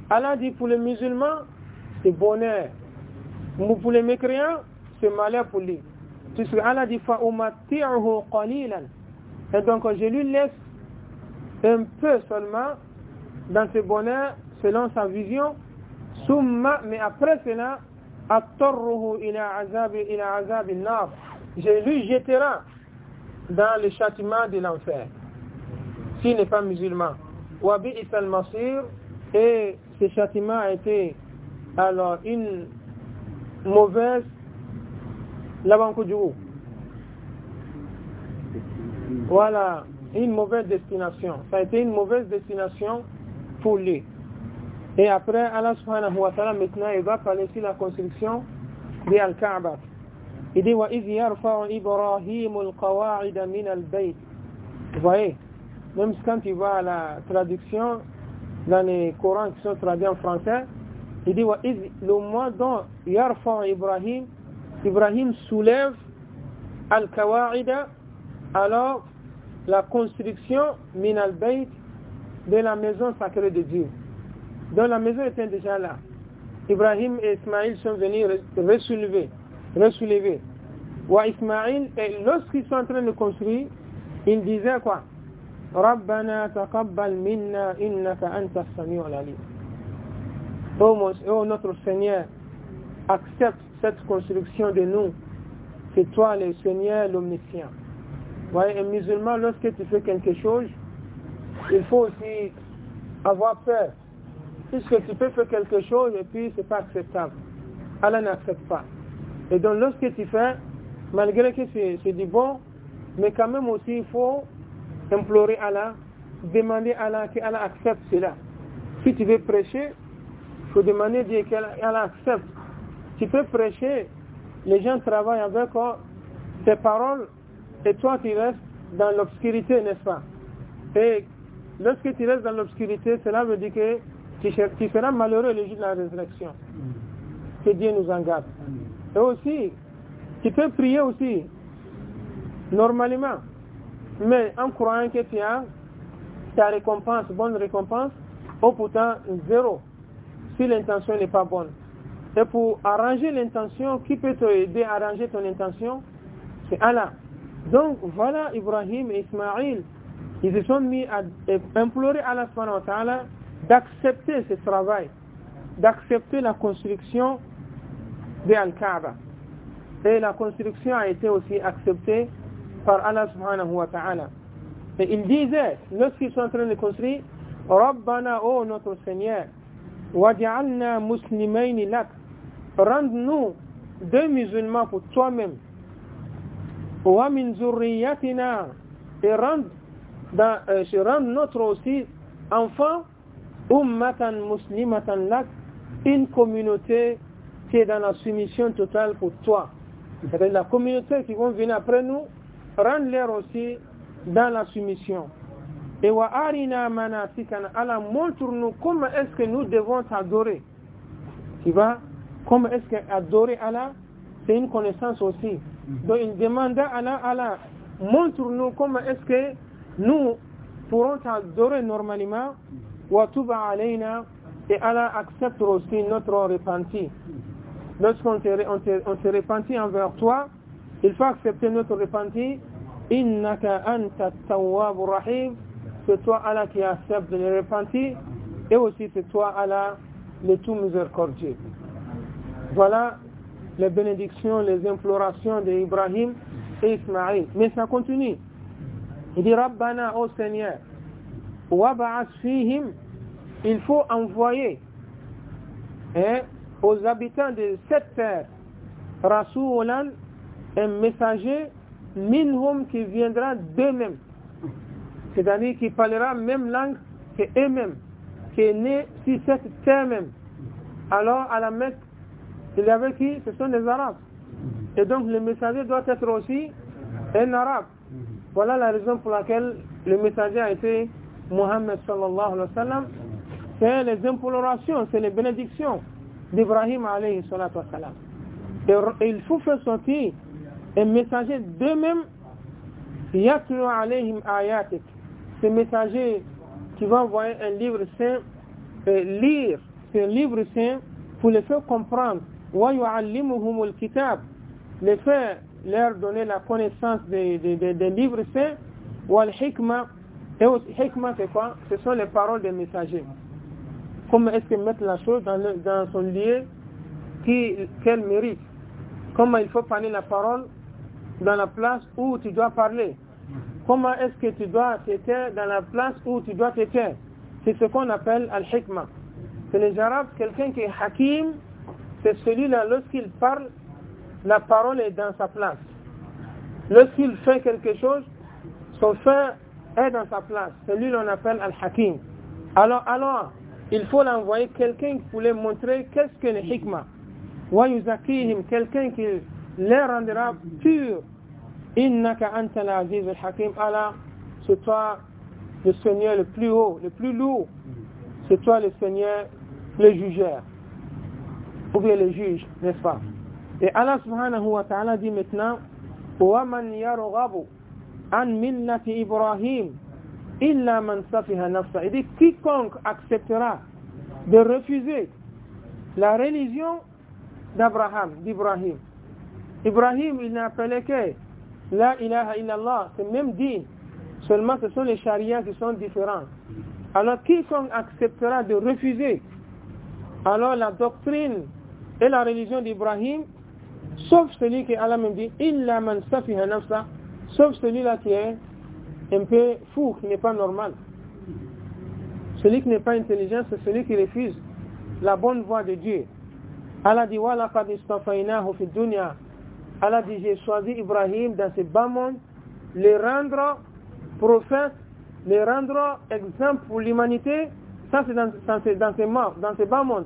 Allah dit pour les musulmans, c'est bonheur. Pour les mécréants, c'est malheur pour lui. Puisque Allah dit فَأُمَتِّعُهُ قَلِيلًا. Et donc je lui laisse un peu seulement dans ce bonheur selon sa vision. Summa, mais après cela, أَطَّرُّهُ إِلَى عَذَابِ النَّارِ. Je lui jettera dans le châtiment de l'enfer s'il n'est pas musulman. وَبِئِسَ الْمَصِيرُ. Et ce châtiment a été alors une mauvaise voilà, une mauvaise destination. Ça a été une mauvaise destination pour lui. Et après, Allah subhanahu wa ta'ala, maintenant, il va parler sur la construction de Al-Kaaba. Il dit, وَإِذْ يَرْفَعُ إِبْرَاهِيمُ الْقَوَاعِدَ مِنَ الْبَيْتِ. Vous voyez, même quand tu vas à la traduction, dans les Corans qui sont traduits en français, il dit, le mois dont يَرْفَعُ Ibrahim soulève Al-Kawa'ida, alors la construction min al-bayt de la maison sacrée de Dieu. Donc la maison était déjà là. Ibrahim et Ismaïl sont venus resoulever. Wa Ismaïl, et lorsqu'ils sont en train de construire, ils disaient quoi? Rabbana taqabbal minna innaka anta as-sami'ul alim. Oh notre Seigneur, accepte cette construction de nous. C'est toi le Seigneur, l'omniscient. Voyez, un musulman, lorsque tu fais quelque chose, il faut aussi avoir peur. Puisque tu peux faire quelque chose et puis c'est pas acceptable. Allah n'accepte pas. Et donc lorsque tu fais, malgré que c'est du bon, mais quand même aussi il faut implorer Allah, demander à Allah qu'Allah accepte cela. Si tu veux prêcher, il faut demander à Dieu qu'Allah accepte. Tu peux prêcher, les gens travaillent avec tes paroles et toi tu restes dans l'obscurité, n'est-ce pas? Et lorsque tu restes dans l'obscurité, cela veut dire que tu seras malheureux le jour de la résurrection. Que Dieu nous en garde. Et aussi, tu peux prier aussi, normalement, mais en croyant que tu as ta récompense, bonne récompense, ou pourtant zéro, si l'intention n'est pas bonne. Et pour arranger l'intention, qui peut t'aider à arranger ton intention? C'est Allah. Donc voilà, Ibrahim et Ismaïl, ils se sont mis à implorer Allah subhanahu wa ta'ala d'accepter ce travail, d'accepter la construction de Al-Kaaba. Et la construction a été aussi acceptée par Allah subhanahu wa ta'ala. Et ils disaient, lorsqu'ils sont en train de construire, Rabbana, oh notre Seigneur, waj'alna muslimayni lak, rende-nous deux musulmans pour toi-même, wa min zurriyatina, et rende notre aussi enfant ummatan muslimatan lak, une communauté qui est dans la soumission totale pour toi. C'est-à-dire la communauté qui vont venir après nous, rendre-les aussi dans la soumission. Et wa arina manasikana, Allah, montre-nous comment est-ce que nous devons t'adorer. Tu vois, comment est-ce qu'adorer Allah, c'est une connaissance aussi. Donc il demanda à Allah, montre-nous comment est-ce que nous pourrons t'adorer normalement. Wa tuba alayna, et Allah accepte aussi notre repenti. Lorsqu'on se repentit envers toi, il faut accepter notre repenti. Innaka anta tawwabur rahim, c'est toi Allah qui accepte le repenti, et aussi c'est toi Allah le tout miséricordieux. Voilà les bénédictions, les implorations d'Ibrahim et Ismaïl. Mais ça continue. Il dit Rabbana, ô Seigneur, wab'as fihim, il faut envoyer aux habitants de cette terre Rasulan, un messager minhum qui viendra d'eux-mêmes, c'est-à-dire qui parlera même langue que eux-mêmes, qui est né sur cette terre même. Alors à la Mecque, il y avait qui? Ce sont les Arabes. Et donc le messager doit être aussi un Arabe. Voilà la raison pour laquelle le messager a été Muhammad sallallahu alayhi wa sallam. C'est les implorations, c'est les bénédictions d'Ibrahim alayhi salatu wa salam. Et il faut faire sortir un messager d'eux-mêmes, yatlu alayhim ayatik. Ce messager qui va envoyer un livre saint, lire ce livre saint pour les faire comprendre. وَيُعَلِّمُهُمُ الْكِتَابِ, les faire leur donner la connaissance des livres saints. وَالْحِكْمَةِ, et aussi, hikmah c'est quoi? Ce sont les paroles des messagers. Comment est-ce qu'ils mettent la chose dans son lieu qu'elle mérite? Comment il faut parler la parole dans la place où tu dois parler? Comment est-ce que tu dois te taire dans la place où tu dois te taire? C'est ce qu'on appelle al-hikmah. C'est les Arabes, quelqu'un qui est hakim, c'est celui-là, lorsqu'il parle, la parole est dans sa place. Lorsqu'il fait quelque chose, son fait est dans sa place. Celui-là, on appelle al-hakim. Alors, il faut l'envoyer quelqu'un pour lui montrer qu'est-ce que le hikmah. Wa yuzakihim, quelqu'un qui les rendra purs. Innaka anta al-aziz al-hakim. Allah, c'est toi le Seigneur le plus haut, le plus lourd. C'est toi le Seigneur, le jugeur. Ou bien le juge, n'est-ce pas? Et Allah subhanahu wa ta'ala dit maintenant, وَمَنْ يَرْغَبُ عَنْ مِلَّةِ إِبْرَاهِيمَ إِلَّا مَنْ سَفِهَ نَفْسَهُ. Il dit, quiconque acceptera de refuser la religion d'Ibrahim. Ibrahim, il n'a appelé que La ilaha illallah, c'est même dit. Seulement, ce sont les charias qui sont différents. Alors, quiconque acceptera de refuser alors la doctrine et la religion d'Ibrahim, sauf celui que Allah me dit, illa man safiha nafsa, sauf celui-là qui est un peu fou, qui n'est pas normal. Celui qui n'est pas intelligent, c'est celui qui refuse la bonne voie de Dieu. Allah dit, wa laqad istafaynahu fi dunya. Allah dit, j'ai choisi Ibrahim dans ce bas monde, les rendre prophète, les rendre exemple pour l'humanité. Ça c'est dans ce bas monde.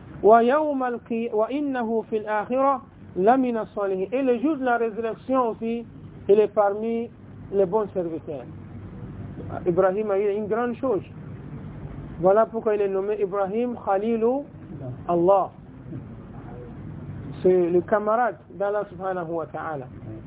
وَإِنَّهُ فِي الْآخِرَةِ لَمِنَ الصَّالِحِينَ. Et le jour de la résurrection aussi, il est parmi les bons serviteurs. Ibrahim a eu une grande chose. Voilà pourquoi il est nommé Ibrahim Khalilu Allah. C'est le camarade d'Allah subhanahu wa ta'ala.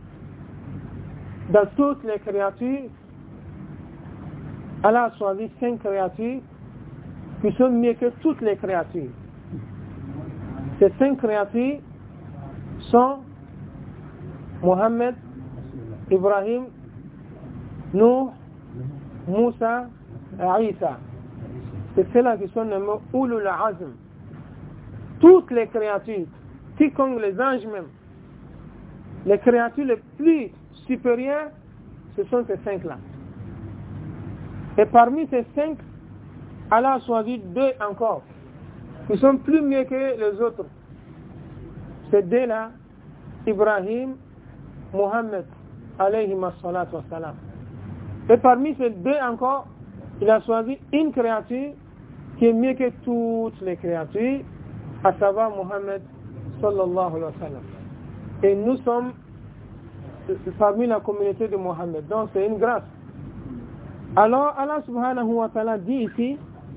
Dans toutes les créatures, Allah a choisi 5 créatures qui sont mieux que toutes les créatures. Ces 5 créatures sont Mohammed, Ibrahim, Nuh, Moussa et Isa. C'est ceux-là qui sont nommés Ulul Azm. Toutes les créatures, quiconque les anges même, les créatures les plus supérieures, ce sont ces 5-là. Et parmi ces 5, Allah a choisi 2 encore, qui sont plus mieux que les autres. Ces 2-là, Ibrahim, Mohammed, alayhi salatu wa salam. Et parmi ces 2 encore, il a choisi une créature qui est mieux que toutes les créatures, à savoir Mohammed, sallallahu alayhi wa sallam. Et nous sommes parmi la communauté de Mohammed, donc c'est une grâce. Alors Allah subhanahu wa ta'ala dit ici,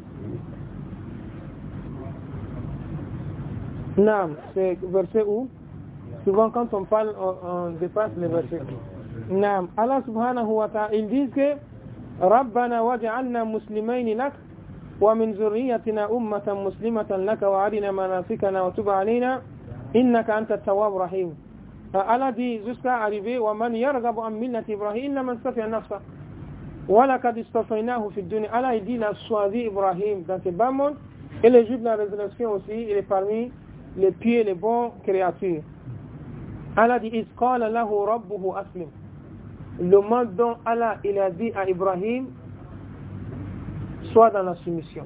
Naam, c'est verset où? Souvent quand on parle, on dépasse les versets. Naam, Allah subhanahu wa ta'ala, ils disent que Rabbana waj'alna muslimayni lak wa min zurriyatina ummatan muslimatan laka wa arina manasikana wa tub alayna innaka anta at-tawwab rahim. Allah dit jusqu'à arriver wa man yarghabu an millati Ibrahim illa man safiha nafsa wa laqad istafaynahu fi dunya. Allah il dit il a choisi Ibrahim dans ce bas monde et le jour de la résurrection aussi, il est parmi les pieds, les bons créatures. Allah dit iz qala lahu rabbuhu aslim. Le moment dont Allah il a dit à Ibrahim, sois dans la soumission.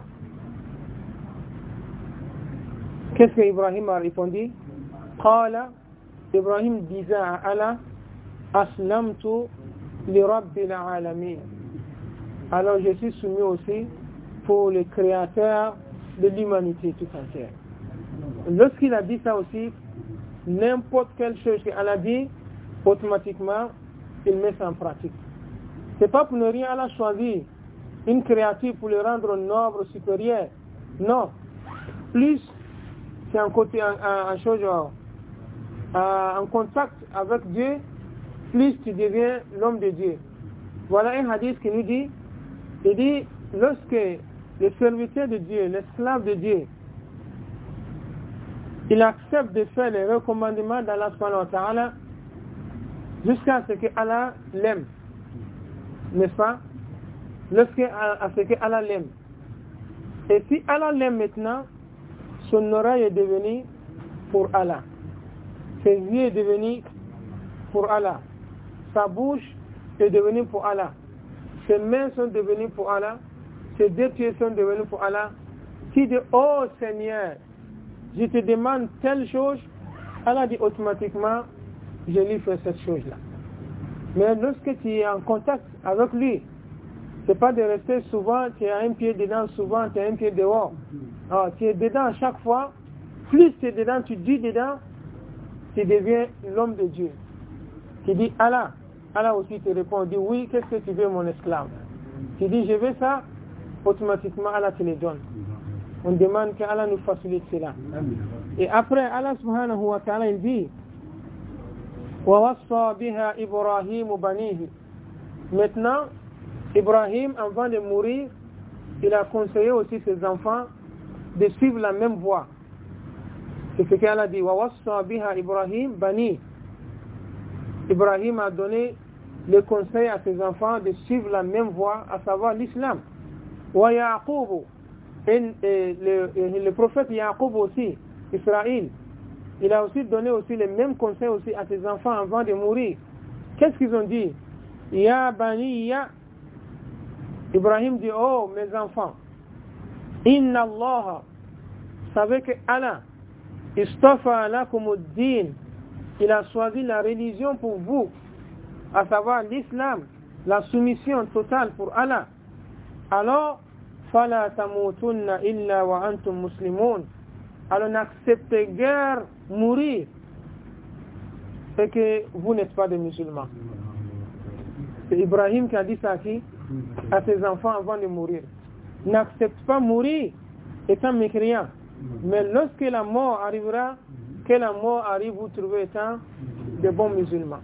Qu'est-ce que Ibrahim a répondu? Qala, Ibrahim disait à Allah, aslamtu li rabbil alamin. Alors je suis soumis aussi pour le créateur de l'humanité tout entière. Lorsqu'il a dit ça aussi, n'importe quelle chose qu'Allah dit, automatiquement, il met ça en pratique. C'est pas pour ne rien Allah choisir une créature pour le rendre noble, supérieur. Non. Plus c'est un côté, en chose, en contact avec Dieu, plus tu deviens l'homme de Dieu. Voilà un hadith qui nous dit, il dit, lorsque le serviteur de Dieu, l'esclave de Dieu, il accepte de faire les recommandements d'Allah subhanahu wa ta'ala jusqu'à ce que Allah l'aime. N'est-ce pas? À ce que Allah l'aime. Et si Allah l'aime maintenant, son oreille est devenue pour Allah. Ses yeux est devenu pour Allah. Sa bouche est devenue pour Allah. Ses mains sont devenues pour Allah. Ses deux pieds sont devenus pour Allah. Qui dit, oh Seigneur, je te demande telle chose, Allah dit automatiquement, je lui fais cette chose-là. Mais lorsque tu es en contact avec lui, c'est pas de rester souvent, tu as un pied dedans, souvent tu as un pied dehors. Alors, tu es dedans à chaque fois, plus tu es dedans, tu dis dedans, tu deviens l'homme de Dieu. Tu dis Allah, Allah aussi te répond, dit oui, qu'est-ce que tu veux mon esclave? Tu dis je veux ça, automatiquement Allah te le donne. On demande qu'Allah nous facilite cela. Et après Allah subhanahu wa ta'ala il dit وَوَصَّى بِهَا إِبْرَاهِيمُ بَنِيهِ. Maintenant, Ibrahim, avant de mourir, il a conseillé aussi ses enfants de suivre la même voie. C'est ce qu'Allah dit وَوَصَّى بِهَا إِبْرَاهِيمُ بَنِيهِ. Ibrahim a donné le conseil à ses enfants de suivre la même voie, à savoir l'islam. وَيَعْقُوبُ. Et le prophète Yaqub aussi, Israël, il a aussi donné aussi les mêmes conseils aussi à ses enfants avant de mourir. Qu'est-ce qu'ils ont dit? Ya baniya. Ibrahim dit, oh mes enfants, inna Allah, savez que Allah, istafa lakumuddin, il a choisi la religion pour vous, à savoir l'islam, la soumission totale pour Allah. Alors, fala tamutunna illa wa antum muslimun. Alors n'acceptez guère mourir et que vous n'êtes pas des musulmans. C'est Ibrahim qui a dit ça à ses enfants avant de mourir. N'accepte pas mourir étant mécréant. Mais lorsque la mort arrivera, que la mort arrive, vous trouvez étant de bons musulmans.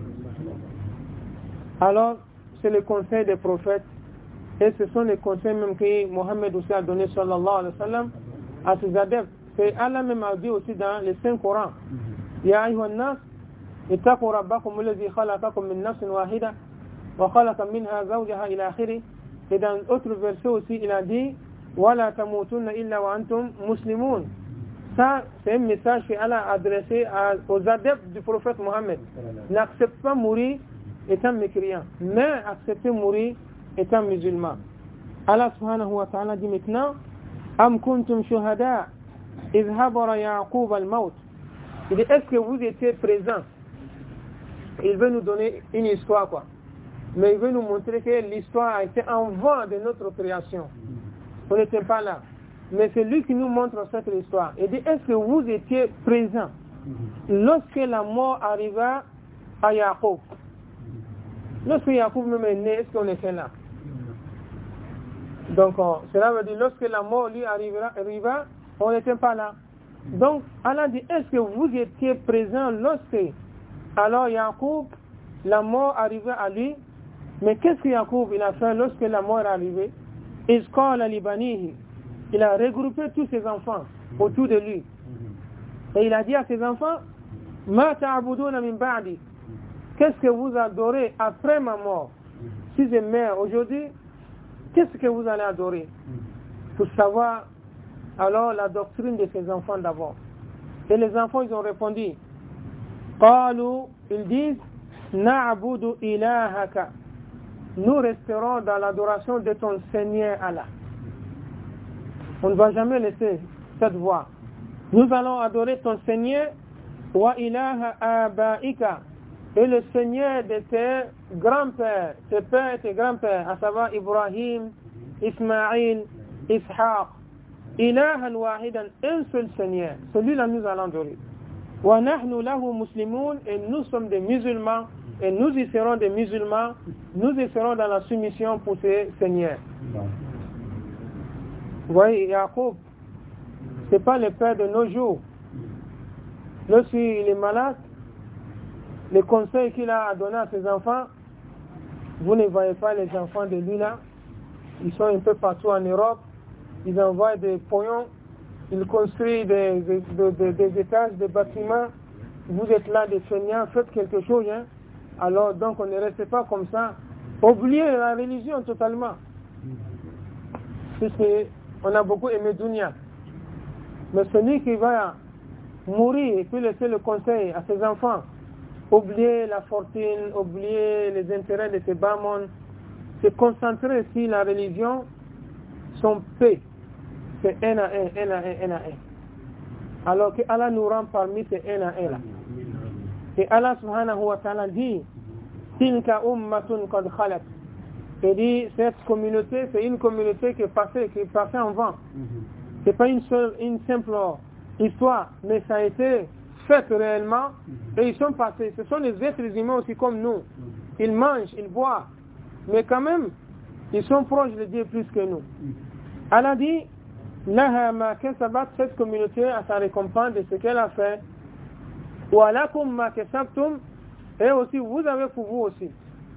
Alors, c'est le conseil des prophètes. Et ce sont les conseils même que Mohammed aussi a donné sallallahu alayhi wa sallam à ses adeptes. C'est Allah même a dit aussi dans le Saint-Coran. Ya ayyuhan nas, ittaqu rabbakum alladhi khalaqakum min nafsin wahida wa khalaqa minha zawjaha ila akhirih. Et dans d'autres versets aussi, il a dit wala tamutunna illa wa antum muslimun. Ça, c'est un message que Allah a adressé aux adeptes du prophète Mohammed. N'accepte pas mourir étant mécréant, mais acceptez mourir étant musulman. Allah subhanahu wa ta'ala dit maintenant Am kuntum shuhada idh habara Yaqub al-maut. Il dit, est-ce que vous étiez présents? Il veut nous donner une histoire quoi. Mais il veut nous montrer que l'histoire a été avant de notre création. On n'était pas là. Mais c'est lui qui nous montre cette histoire. Il dit, est-ce que vous étiez présents lorsque la mort arriva à Yaqub? Lorsque Yaqub même est né, est-ce qu'on était là? Donc, cela veut dire, lorsque la mort lui arriva, on n'était pas là. Donc, Allah dit, est-ce que vous étiez présent lorsque, alors Yaqub, la mort arrivait à lui? Mais qu'est-ce que Yaqub il a fait lorsque la mort est arrivée? Il a regroupé tous ses enfants autour de lui. Et il a dit à ses enfants, Ma ta'buduna min ba'di. Qu'est-ce que vous adorez après ma mort? Si je meurs aujourd'hui, qu'est-ce que vous allez adorer? Pour savoir alors la doctrine de ses enfants d'abord. Et les enfants, ils ont répondu, ils disent, Na'budu ilahaka. Nous resterons dans l'adoration de ton Seigneur Allah. On ne va jamais laisser cette voie. Nous allons adorer ton Seigneur, wa ilaha abaika, et le Seigneur de tes grands-pères, tes pères et tes grands-pères, à savoir Ibrahim, Ismaïl, Ishaq. Ilahan wahidan, un seul Seigneur. Celui-là nous allons adorer. Wa nahnu lahu muslimun, et nous sommes des musulmans, et nous y serons des musulmans, nous y serons dans la soumission pour ces seigneurs. Vous voyez, Yaqub, c'est pas le père de nos jours. Lorsqu'il est malade, les conseils qu'il a donné à ses enfants, vous ne voyez pas les enfants de lui là, ils sont un peu partout en Europe, ils envoient des pognons il construit des étages, des bâtiments. Vous êtes là, des feignants, faites quelque chose. Hein. Alors, donc, on ne reste pas comme ça. Oubliez la religion totalement. Puisqu'on a beaucoup aimé Dunya. Mais celui qui va mourir et puis laisser le conseil à ses enfants, oublier la fortune, oublier les intérêts de ces bas mondes, se concentrer sur la religion, son paix, c'est un à un. Alors que Allah nous rend parmi ces un à un là. Et Allah subhanahu wa ta'ala dit, Tilka ummatun qad khalat. Il dit, cette communauté, c'est une communauté qui est passée en vent. C'est pas une simple histoire, mais ça a été fait réellement et ils sont passés. Ce sont les êtres humains aussi comme nous. Ils mangent, ils boivent, mais quand même, ils sont proches de Dieu plus que nous. Allah dit, Laha ma kasabat, cette communauté a sa récompense de ce qu'elle a fait. Wa lakum ma kasabtum, et aussi vous avez pour vous aussi.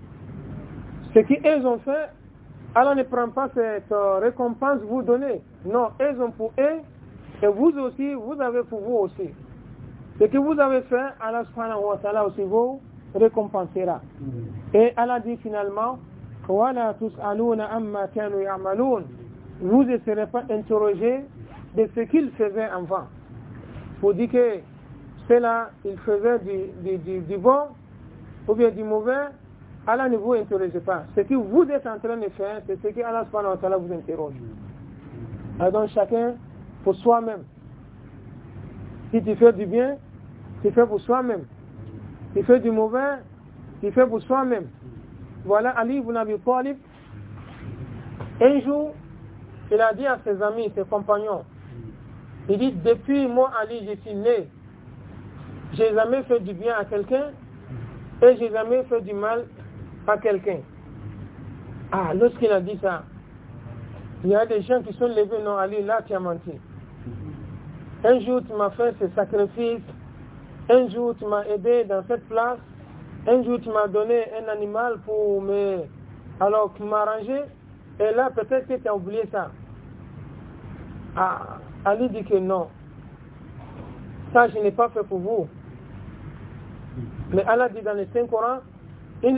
Ce qu'ils ont fait, Allah ne prend pas cette récompense vous donner. Non, ils ont pour eux, et vous aussi, vous avez pour vous aussi. Ce que vous avez fait, Allah subhanahu wa ta'ala aussi vous récompensera. Et Allah dit finalement, وَلَا تُسْأَلُونَ عَمَّا كَانُوا يَعْمَلُونَ. Vous ne serez pas interrogés de ce qu'ils faisaient avant. Pour dire que ceux-là, ils faisaient du bon ou bien du mauvais, Allah ne vous interroge pas. Ce que vous êtes en train de faire, c'est ce que Allah subhanahu wa ta'ala vous interroge. Alors donc chacun pour soi-même. Si tu fais du bien, tu fais pour soi-même. Si tu fais du mauvais, tu fais pour soi-même. Voilà Ali ibn Abi Talib. Un jour, il a dit à ses amis, ses compagnons, il dit, depuis moi Ali, je suis né, j'ai jamais fait du bien à quelqu'un et j'ai jamais fait du mal à quelqu'un. Ah, lorsqu'il a dit ça, il y a des gens qui sont levés, non Ali, là tu as menti. Un jour tu m'as fait ce sacrifice, un jour tu m'as aidé dans cette place, un jour tu m'as donné un animal pour m'arranger, et là peut-être que tu as oublié ça. Ah, Ali dit que non, ça je n'ai pas fait pour vous. Mais Allah dit dans le Saint-Coran, In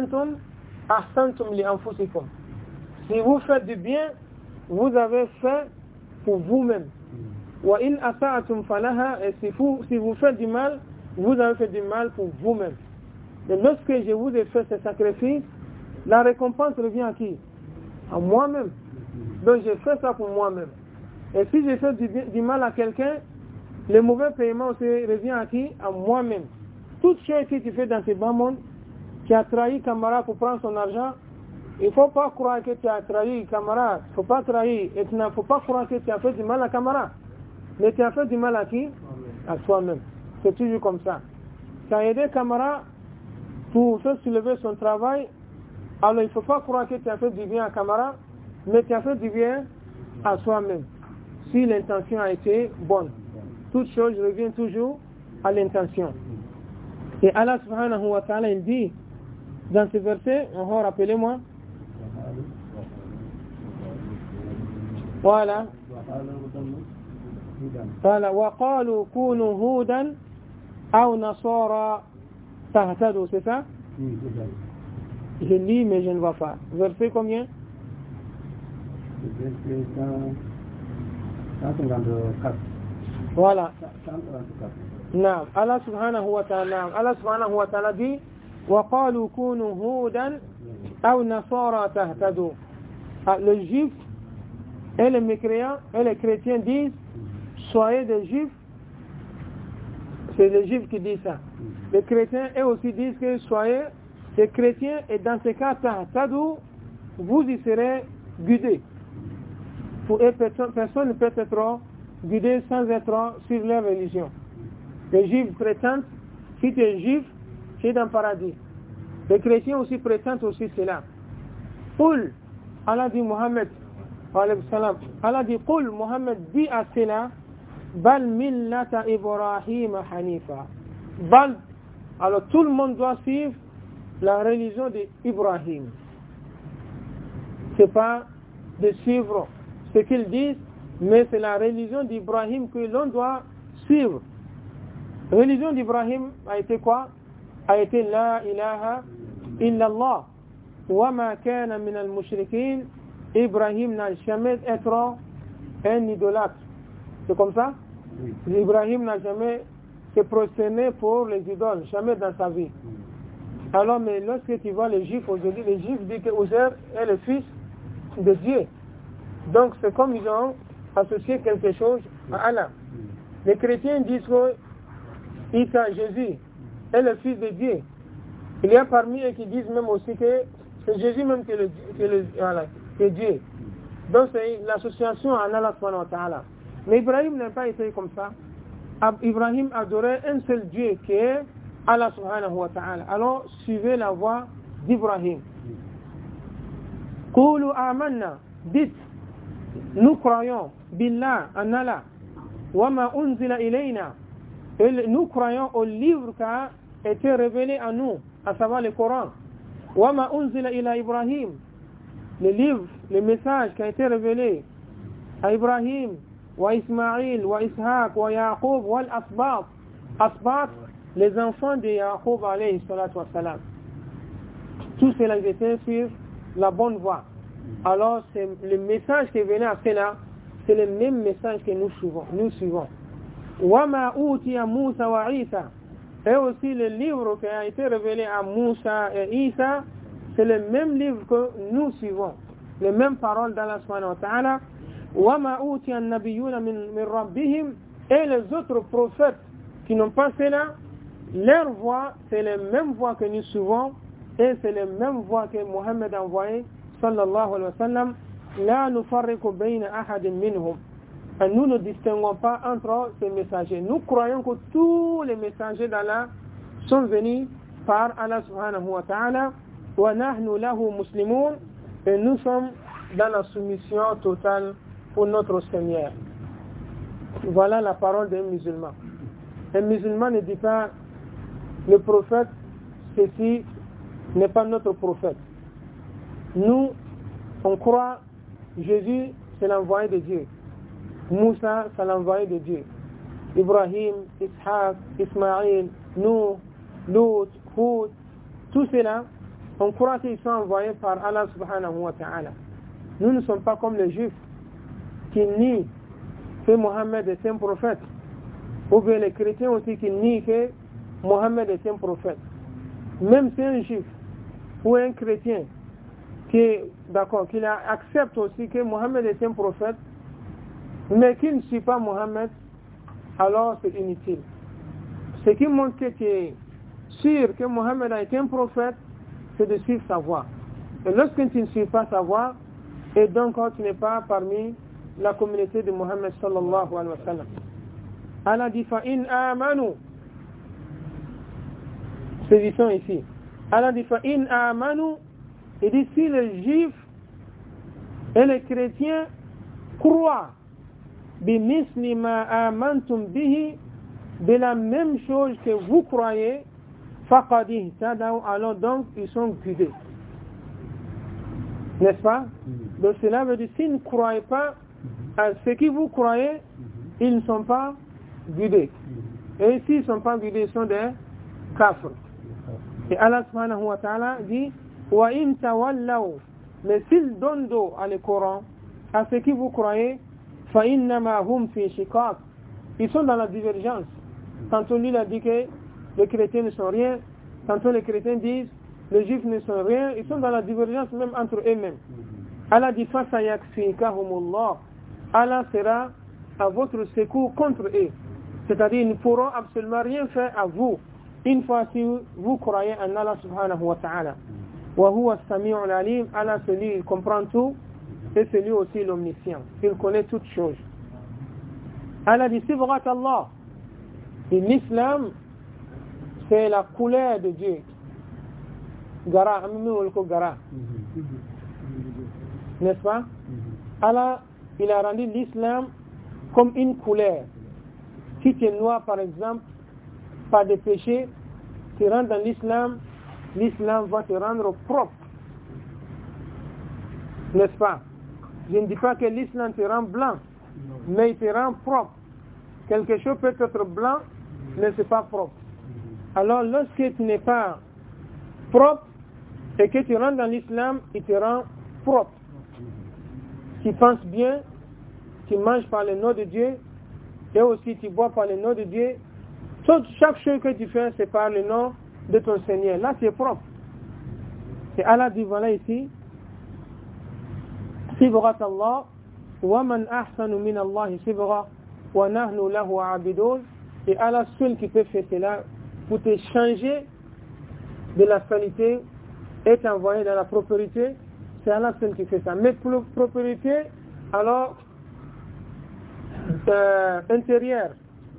ahsantum li anfusikum. Si vous faites du bien, vous avez fait pour vous-même. Wa in asa'atum falaha, et si vous faites du mal, vous avez fait du mal pour vous-même. Et lorsque je vous ai fait ce sacrifice, la récompense revient à qui? À moi-même. Donc j'ai fait ça pour moi-même. Et si j'ai fait du mal à quelqu'un, le mauvais paiement aussi revient à qui? À moi-même. Toute chose que tu fais dans ce bas monde, tu as trahi camarade pour prendre son argent, il ne faut pas croire que tu as trahi camarade. Il ne faut pas trahir. Et il ne faut pas croire que tu as fait du mal à camarade. Mais tu as fait du mal à qui? À toi-même. C'est toujours comme ça. Tu as aidé camarade pour faire soulever son travail. Alors il ne faut pas croire que tu as fait du bien à camarade, mais tu as fait du bien à soi-même. Si l'intention a été bonne. Toute chose revient toujours à l'intention. Et Allah subhanahu wa ta'ala il dit dans ce verset, rappelez-moi. Voilà. وقالوا كونوا هودا أو نصارى تهتدوا, c'est ça? Je lis mais je ne vois pas. Verset combien? Voilà. Non. Allah subhanahu wa ta'ala dit وقالوا كونوا هودا أو نصارى تهتدوا. Les juifs et les mécréants et les chrétiens disent soyez des juifs. C'est les juifs qui disent ça. Les chrétiens eux aussi disent que soyez des chrétiens, et dans ce cas tahtadou, vous y serez guidés. Personne ne peut être guidé sans être sur leur religion. Les juifs prétendent, si tu es juif, tu es dans le paradis. Les chrétiens aussi prétendent aussi cela. Qul, Allah dit Mohammed, Allah dit Qul, Mohammed dit à cela, Bal millata Ibrahim hanifa. Bal, alors tout le monde doit suivre la religion d'Ibrahim. C'est pas de suivre ce qu'ils disent, Mais c'est la religion d'Ibrahim que l'on doit suivre. La religion d'Ibrahim a été quoi? A été la ilaha illallah. Wa ma kana min al-mushrikin. Ibrahim n'a jamais été un idolâtre. C'est comme ça? Oui. Ibrahim n'a jamais se prosterné pour les idoles, jamais dans sa vie. Alors, mais lorsque tu vois les Juifs aujourd'hui, les Juifs disent que Uzair est le fils de Dieu. Donc, c'est comme ils ont associé quelque chose à Allah. Les chrétiens disent que Isa, Jésus, est le fils de Dieu. Il y a parmi eux qui disent même aussi que c'est Jésus même qui est Dieu. Donc, c'est l'association à Allah subhanahu wa ta'ala. Mais Ibrahim n'a pas été comme ça. Ibrahim adorait un seul Dieu qui est Allah subhanahu wa ta'ala. Alors, suivez la voie d'Ibrahim. Qulu amanna, dites, nous croyons, billah, en Allah, wa ma unzila ilayna, et nous croyons au livre qui a été révélé à nous, à savoir le Coran. Wa ma unzila ila Ibrahim, le livre, le message qui a été révélé à Ibrahim, wa Ismaïl, wa Ishaq, wa Yaqub, wa al-Asbat. Asbat, les enfants de Yaqub alayhi salatu wa salam. Tous cela étaient sur la bonne voie. Alors, c'est le message qui venait à cela, c'est le même message que nous suivons. Wa ma utiya Musa wa Isa. Et aussi le livre qui a été révélé à Moussa et Isa, c'est le même livre que nous suivons. Les mêmes paroles d'Allah subhanahu wa ta'ala. Wa ma utiya an-nabiyyuna min rabbihim. Et les autres prophètes qui n'ont pas cela, leur voix, c'est les mêmes voix que nous suivons, et c'est les mêmes voix que Mohammed a envoyé, sallallahu alayhi wa sallam. La nufarriqu bayna ahadin minhum. Et nous ne distinguons pas entre ces messagers. Nous croyons que tous les messagers d'Allah sont venus par Allah subhanahu wa ta'ala. Wa nahnu lahu muslimun. Et nous sommes dans la soumission totale pour notre Seigneur. Voilà la parole d'un musulman. Un musulman ne dit pas le prophète, ceci n'est pas notre prophète. Nous, on croit Jésus, c'est l'envoyé de Dieu. Moussa, c'est l'envoyé de Dieu. Ibrahim, Ishaq, Ismaïl, Nuh, Lut, Hud, tout cela, on croit qu'ils sont envoyés par Allah subhanahu wa ta'ala. Nous ne sommes pas comme les Juifs qui nient que Mohammed est un prophète. Ou bien les chrétiens aussi qui nient que Mohammed est un prophète. Même si un Juif ou un chrétien qui accepte aussi que Mohammed est un prophète, mais qui ne suit pas Mohammed, alors c'est inutile. Ce qui montre que tu es sûr que Mohammed a été un prophète, c'est de suivre sa voie. Et lorsque tu ne suis pas sa voie, et donc tu n'es pas parmi la communauté de Mohammed sallallahu alayhi wa sallam. Allah dit fa'in amanu. Saisissons ici. Allah dit fa'in amanu. Il dit si les juifs et les chrétiens croient bimisli ma amantum bihi, de la même chose que vous croyez, faqad ihtadaw, alors donc ils sont guidés. N'est-ce pas? Donc cela veut dire s'ils ne croient pas à ce que vous croyez, ils ne sont pas guidés. Et s'ils ne sont pas guidés, ils sont des kafrs. Et Allah subhanahu wa ta'ala dit wa in tawallaw, mais s'ils donnent dos à le Coran, à ce que vous croyez, fa innama hum fi shiqaq, ils sont dans la divergence. Tantôt lui a dit que les chrétiens ne sont rien, tantôt les chrétiens disent les juifs ne sont rien, ils sont dans la divergence même entre eux-mêmes. Allah dit fa sayakfikahumullah, Allah sera à votre secours contre eux. C'est-à-dire ils ne pourront absolument rien faire à vous une fois si vous croyez en Allah subhanahu wa ta'ala. Wa huwa as-sami'ul alim, Allah celui il comprend tout et c'est lui aussi l'omniscient, il connaît toutes choses. Allah dit sibghat Allah, et l'islam c'est la couleur de Dieu. Gara, gara. N'est-ce pas? Allah il a rendu l'islam comme une couleur. Si tu es noir par exemple, par des péchés, tu rentres dans l'islam, l'islam va te rendre propre. N'est-ce pas? Je ne dis pas que l'islam te rend blanc, mais il te rend propre. Quelque chose peut être blanc, mais ce n'est pas propre. Alors lorsque tu n'es pas propre et que tu rentres dans l'islam, il te rend propre. Tu penses bien, tu manges par le nom de Dieu, et aussi tu bois par le nom de Dieu. Chaque chose que tu fais, c'est par le nom de ton Seigneur. Là, tu es propre. Et Allah dit, voilà ici, Sibrat Allah, wa man ahsanu min Allah sibra, wa nahnu lahu abidun. Et Allah seul qui peut faire cela pour te changer de la saleté et t'envoyer dans la propriété. C'est Allah seul qui fait ça. Mais pour la propriété, alors, intérieure,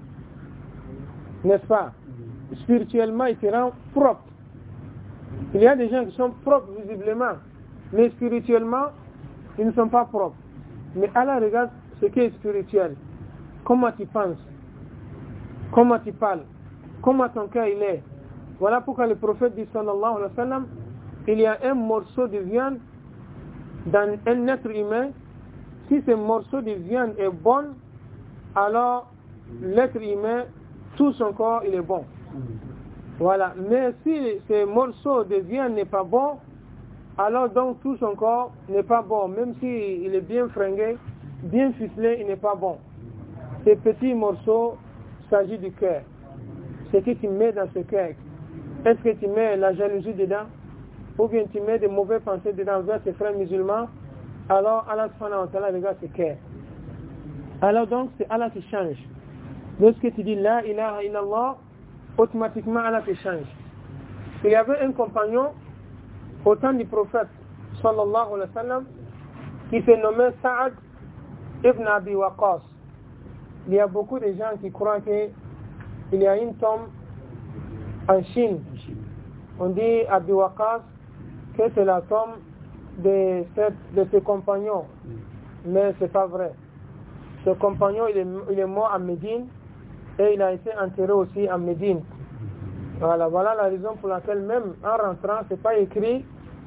n'est-ce pas? Spirituellement, il te rend propre. Il y a des gens qui sont propres visiblement, mais spirituellement, ils ne sont pas propres. Mais Allah regarde ce qui est spirituel. Comment tu penses, comment tu parles, comment ton cœur il est. Voilà pourquoi le prophète dit sallallahu alayhi wa sallam, il y a un morceau de viande dans un être humain. Si ce morceau de viande est bon, alors l'être humain, tout son corps, il est bon. Voilà. Mais si ce morceau de viande n'est pas bon, alors donc tout son corps n'est pas bon. Même s'il est bien fringué, bien ficelé, il n'est pas bon. Ces petits morceaux, il s'agit du cœur. Ce que tu mets dans ce cœur. Est-ce que tu mets la jalousie dedans? Ou bien tu mets des mauvaises pensées dedans vers tes frères musulmans? Alors Allah subhanahu wa ta'ala regarde ce cœur. Alors donc c'est Allah qui change. Lorsque tu dis la ilaha illallah, automatiquement Allah te change. Il y avait un compagnon au temps du prophète sallallahu alayhi wa sallam qui se nommait Sa'ad ibn Abi Waqqas. Il y a beaucoup de gens qui croient qu'il y a une tombe en Chine. On dit Abi Waqqas que c'est la tombe de ses compagnons. Mais ce n'est pas vrai. Ce compagnon, il est mort à Médine et il a été enterré aussi à Médine. Voilà la raison pour laquelle même en rentrant, ce n'est pas écrit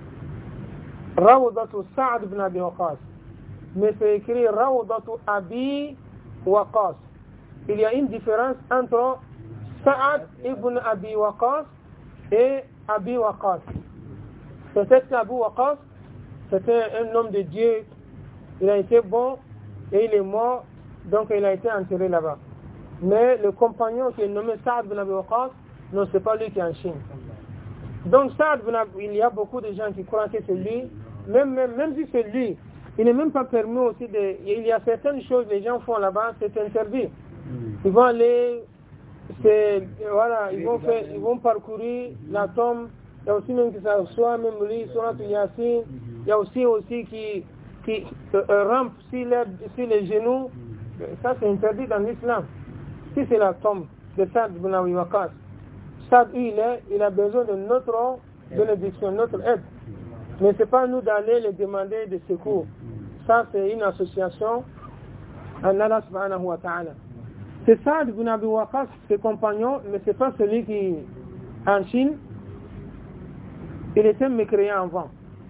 Rawdatu Sa'ad ibn Abi Waqqas, mais c'est écrit Rawdatu Abi Waqqas. Il y a une différence entre Sa'ad ibn Abi Waqqas et Abi Waqqas. Peut-être qu'Abu Waqqas, c'était un homme de Dieu, il a été bon et il est mort, donc il a été enterré là-bas. Mais le compagnon qui est nommé Sa'ad ibn Abi Waqqas, non, c'est pas lui qui est en Chine. Donc Sa'ad ibn Abi, il y a beaucoup de gens qui croient que c'est lui, même si c'est lui, il n'est même pas permis aussi de... Il y a certaines choses que les gens font là-bas, c'est interdit. Ils vont aller, ils vont parcourir la tombe. Il y a aussi même qui s'assoient, même lui, Surat Yasin. Il y a aussi qui rampent sur les genoux. Ça, c'est interdit dans l'islam. Si c'est la tombe de Sa'ad ibn Abi Waqqas, Sa'ad, il a besoin de notre bénédiction, notre aide. Mais ce n'est pas nous d'aller les demander de secours. Ça, c'est une association en Allah subhanahu wa ta'ala. C'est Sa'ad ibn Abi Waqqas, ses compagnons, mais ce n'est pas celui qui, en Chine, il était mécréant avant.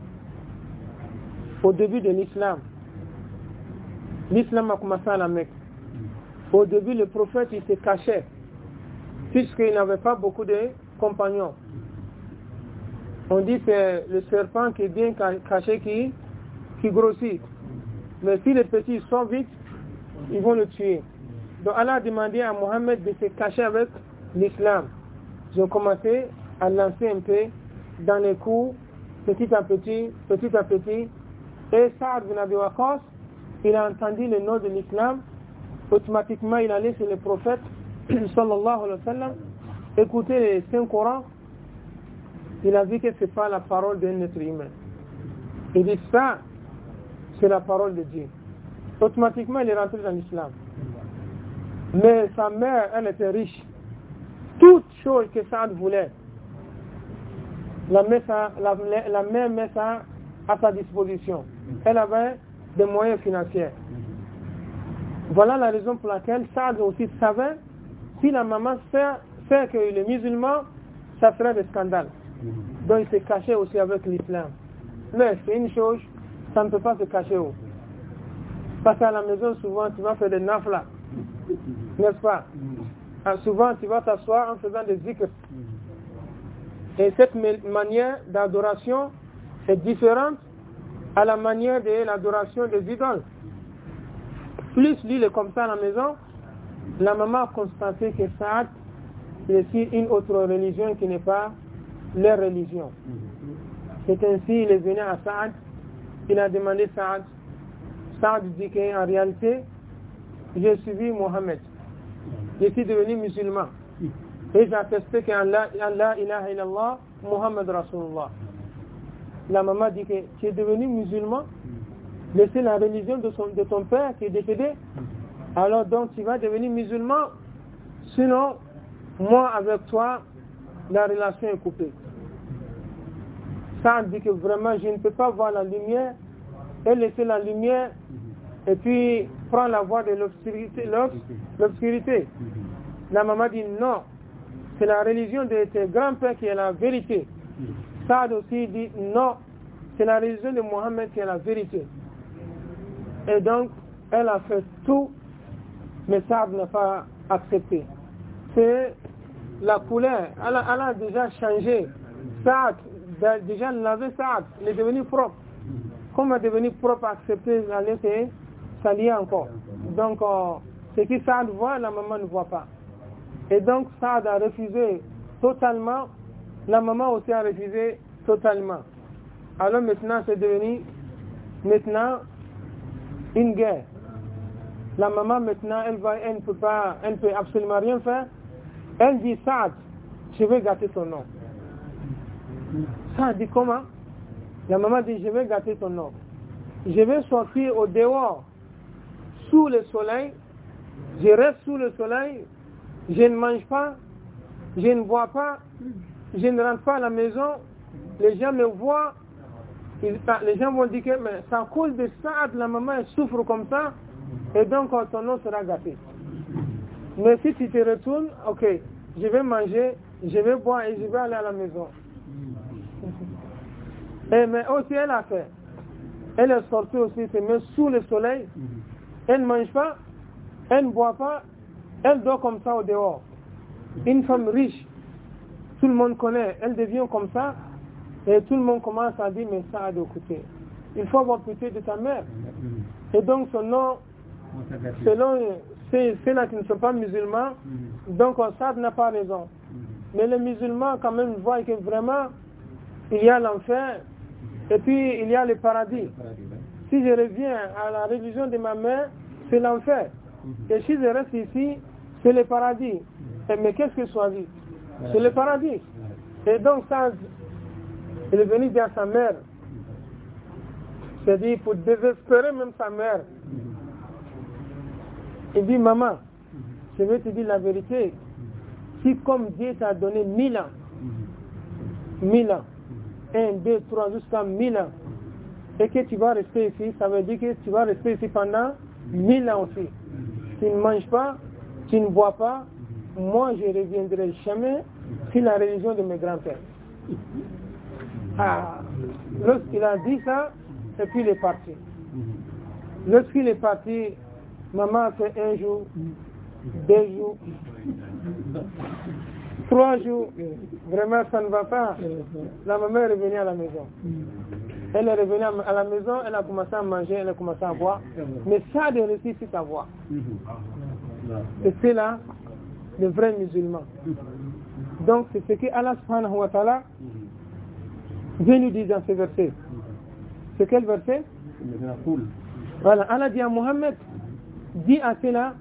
Au début de l'islam. L'islam a commencé à la Mecque. Au début, le prophète, il se cachait, puisqu'il n'avait pas beaucoup de compagnons. On dit que c'est le serpent qui est bien caché qui grossit. Mais si les petits sont vite, ils vont le tuer. Donc Allah a demandé à Mohammed de se cacher avec l'islam. Ils ont commencé à lancer un peu dans les coups, petit à petit. Et Sa'ad ibn Abi Waqqas, il a entendu le nom de l'islam. Automatiquement, il allait sur le prophète, sallallahu alayhi wa sallam, écouter les Saint-Coran. Il a vu que ce n'est pas la parole d'un être humain. Il dit ça, c'est la parole de Dieu. Automatiquement, il est rentré dans l'islam. Mais sa mère, elle était riche. Toute chose que Saad voulait, la mère met ça à sa disposition. Elle avait des moyens financiers. Voilà la raison pour laquelle Saad aussi savait si la maman fait que les musulmans, ça ferait des scandales. Donc il s'est caché aussi avec l'islam. Mais c'est une chose, ça ne peut pas se cacher. Parce qu'à la maison, souvent, tu vas faire des nafla. N'est-ce pas? Souvent, tu vas t'asseoir en faisant des zikrs. Et cette manière d'adoration est différente à la manière de l'adoration des idoles. Plus lui, il est comme ça à la maison, la maman a constaté que Saad est aussi une autre religion qui n'est pas leur religion. C'est ainsi, il est venu à Saad, il a demandé Saad. Saad dit qu'en réalité, j'ai suivi Mohammed. Je suis devenu musulman. Et j'ai attesté qu'Allah ilaha illallah, Muhammad Rasulullah. La maman dit que tu es devenu musulman, laisser la religion de ton père qui est décédé, alors donc tu vas devenir musulman, sinon moi avec toi la relation est coupée. Ça dit que vraiment je ne peux pas voir la lumière et laisser la lumière et puis prendre la voie de l'obscurité. La maman dit non, c'est la religion de tes grands-pères qui est la vérité. Saad aussi dit non, c'est la religion de Mohammed qui est la vérité. Et donc, elle a fait tout, mais Saad n'a pas accepté. C'est la couleur, elle a déjà changé. Saad, déjà lavé Saad, il est devenu propre. Comme il est devenu propre, accepter la laisser s'allier encore. Donc, ce que Saad voit, la maman ne voit pas. Et donc, Saad a refusé totalement, la maman aussi a refusé totalement. Alors maintenant, c'est devenu une guerre. La maman maintenant, elle ne peut absolument rien faire. Elle dit, Saad, je vais gâter ton nom. Saad dit, comment? La maman dit, je vais gâter ton nom. Je vais sortir au dehors, sous le soleil. Je reste sous le soleil. Je ne mange pas. Je ne bois pas. Je ne rentre pas à la maison. Les gens me voient. Les gens vont dire que c'est à cause de ça que la maman souffre comme ça. Et donc ton nom sera gâté. Mais si tu te retournes, ok, je vais manger, je vais boire et je vais aller à la maison. Mais aussi elle a fait. Elle est sortie aussi, se met sous le soleil. Elle ne mange pas, elle ne boit pas, elle dort comme ça au dehors. Une femme riche, tout le monde connaît, elle devient comme ça. Et tout le monde commence à dire, mais ça a de côté. Il faut avoir pitié de ta mère. Et donc son nom, selon ceux-là qui ne sont pas musulmans, donc ça n'a pas raison. Mais les musulmans quand même voient que vraiment, il y a l'enfer, et puis il y a le paradis. Si je reviens à la religion de ma mère, c'est l'enfer. Et si je reste ici, c'est le paradis. Mais qu'est-ce que je choisis? C'est le paradis. Et donc ça, il est venu dire à sa mère, c'est-à-dire pour désespérer même sa mère. Il dit, maman, je vais te dire la vérité. Si comme Dieu t'a donné 1000 ans, 1, 2, 3, jusqu'à 1000 ans, et que tu vas rester ici, ça veut dire que tu vas rester ici pendant 1000 ans aussi. Tu ne manges pas, tu ne bois pas, moi je ne reviendrai jamais sur la religion de mes grands-pères. Lorsqu'il a dit ça, et puis il est parti. Lorsqu'il est parti, maman a fait 1 jour, 2 jours, 3 jours. Vraiment, ça ne va pas. La maman est revenue à la maison. Elle est revenue à la maison, elle a commencé à manger, elle a commencé à boire. Mais ça a réussi à voir. Et c'est là le vrai musulman. Donc c'est ce que Allah subhanahu wa ta'ala vient nous dire dans ce verset. C'est quel verset? Voilà, Allah dit à Mohammed, dit à cela,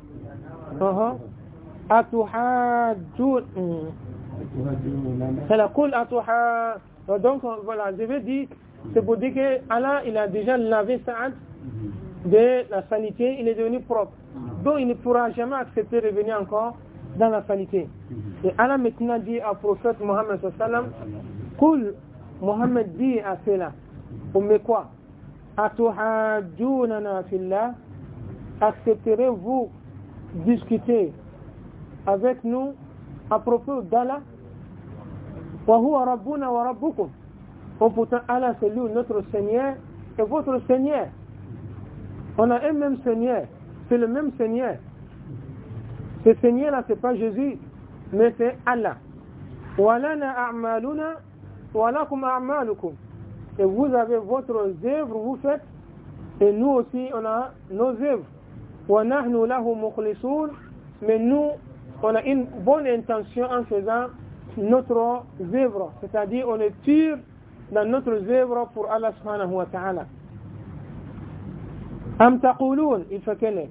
donc voilà, je vais dire, c'est pour dire que Allah il a déjà lavé Saad de la sanité, il est devenu propre. Donc il ne pourra jamais accepter de revenir encore dans la sanité. Et Allah maintenant dit au prophète Mohammed sallam, Qul, Mohammed dit à cela, mais quoi? Atuhajunana fillah, accepterez-vous discuter avec nous à propos d'Allah? Wa huwa rabbuna wa rabbukum. Pourtant Allah c'est lui notre Seigneur et votre Seigneur. On a un même Seigneur. C'est le même Seigneur. Ce Seigneur-là, ce n'est pas Jésus, mais c'est Allah. Et vous avez votre œuvre, vous faites, et nous aussi, on a nos œuvres. Mais nous, on a une bonne intention en faisant notre œuvre, c'est-à-dire on est pur dans notre œuvre pour Allah subhanahu wa ta'ala. Am taqouloun, il faut qu'elle est.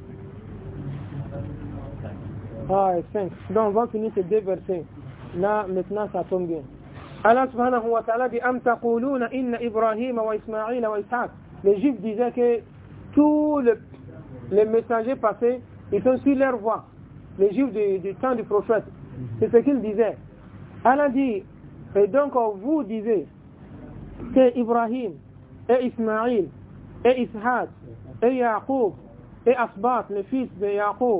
Ah, 5. Donc on va finir ces deux versets. Là, maintenant, ça tombe bien. Allah subhanahu wa ta'ala dit Am taqoulouna inna Ibrahim wa Ismaïl wa Ishaq. Les Juifs disaient que tous les messagers passés, ils sont sur leur voie. Les Juifs du temps du prophète. C'est ce qu'ils disaient. Allah dit, et donc vous disiez que Ibrahim et Ismaïl et Ishaq et Yaqub et Asbat, le fils de Yaqub,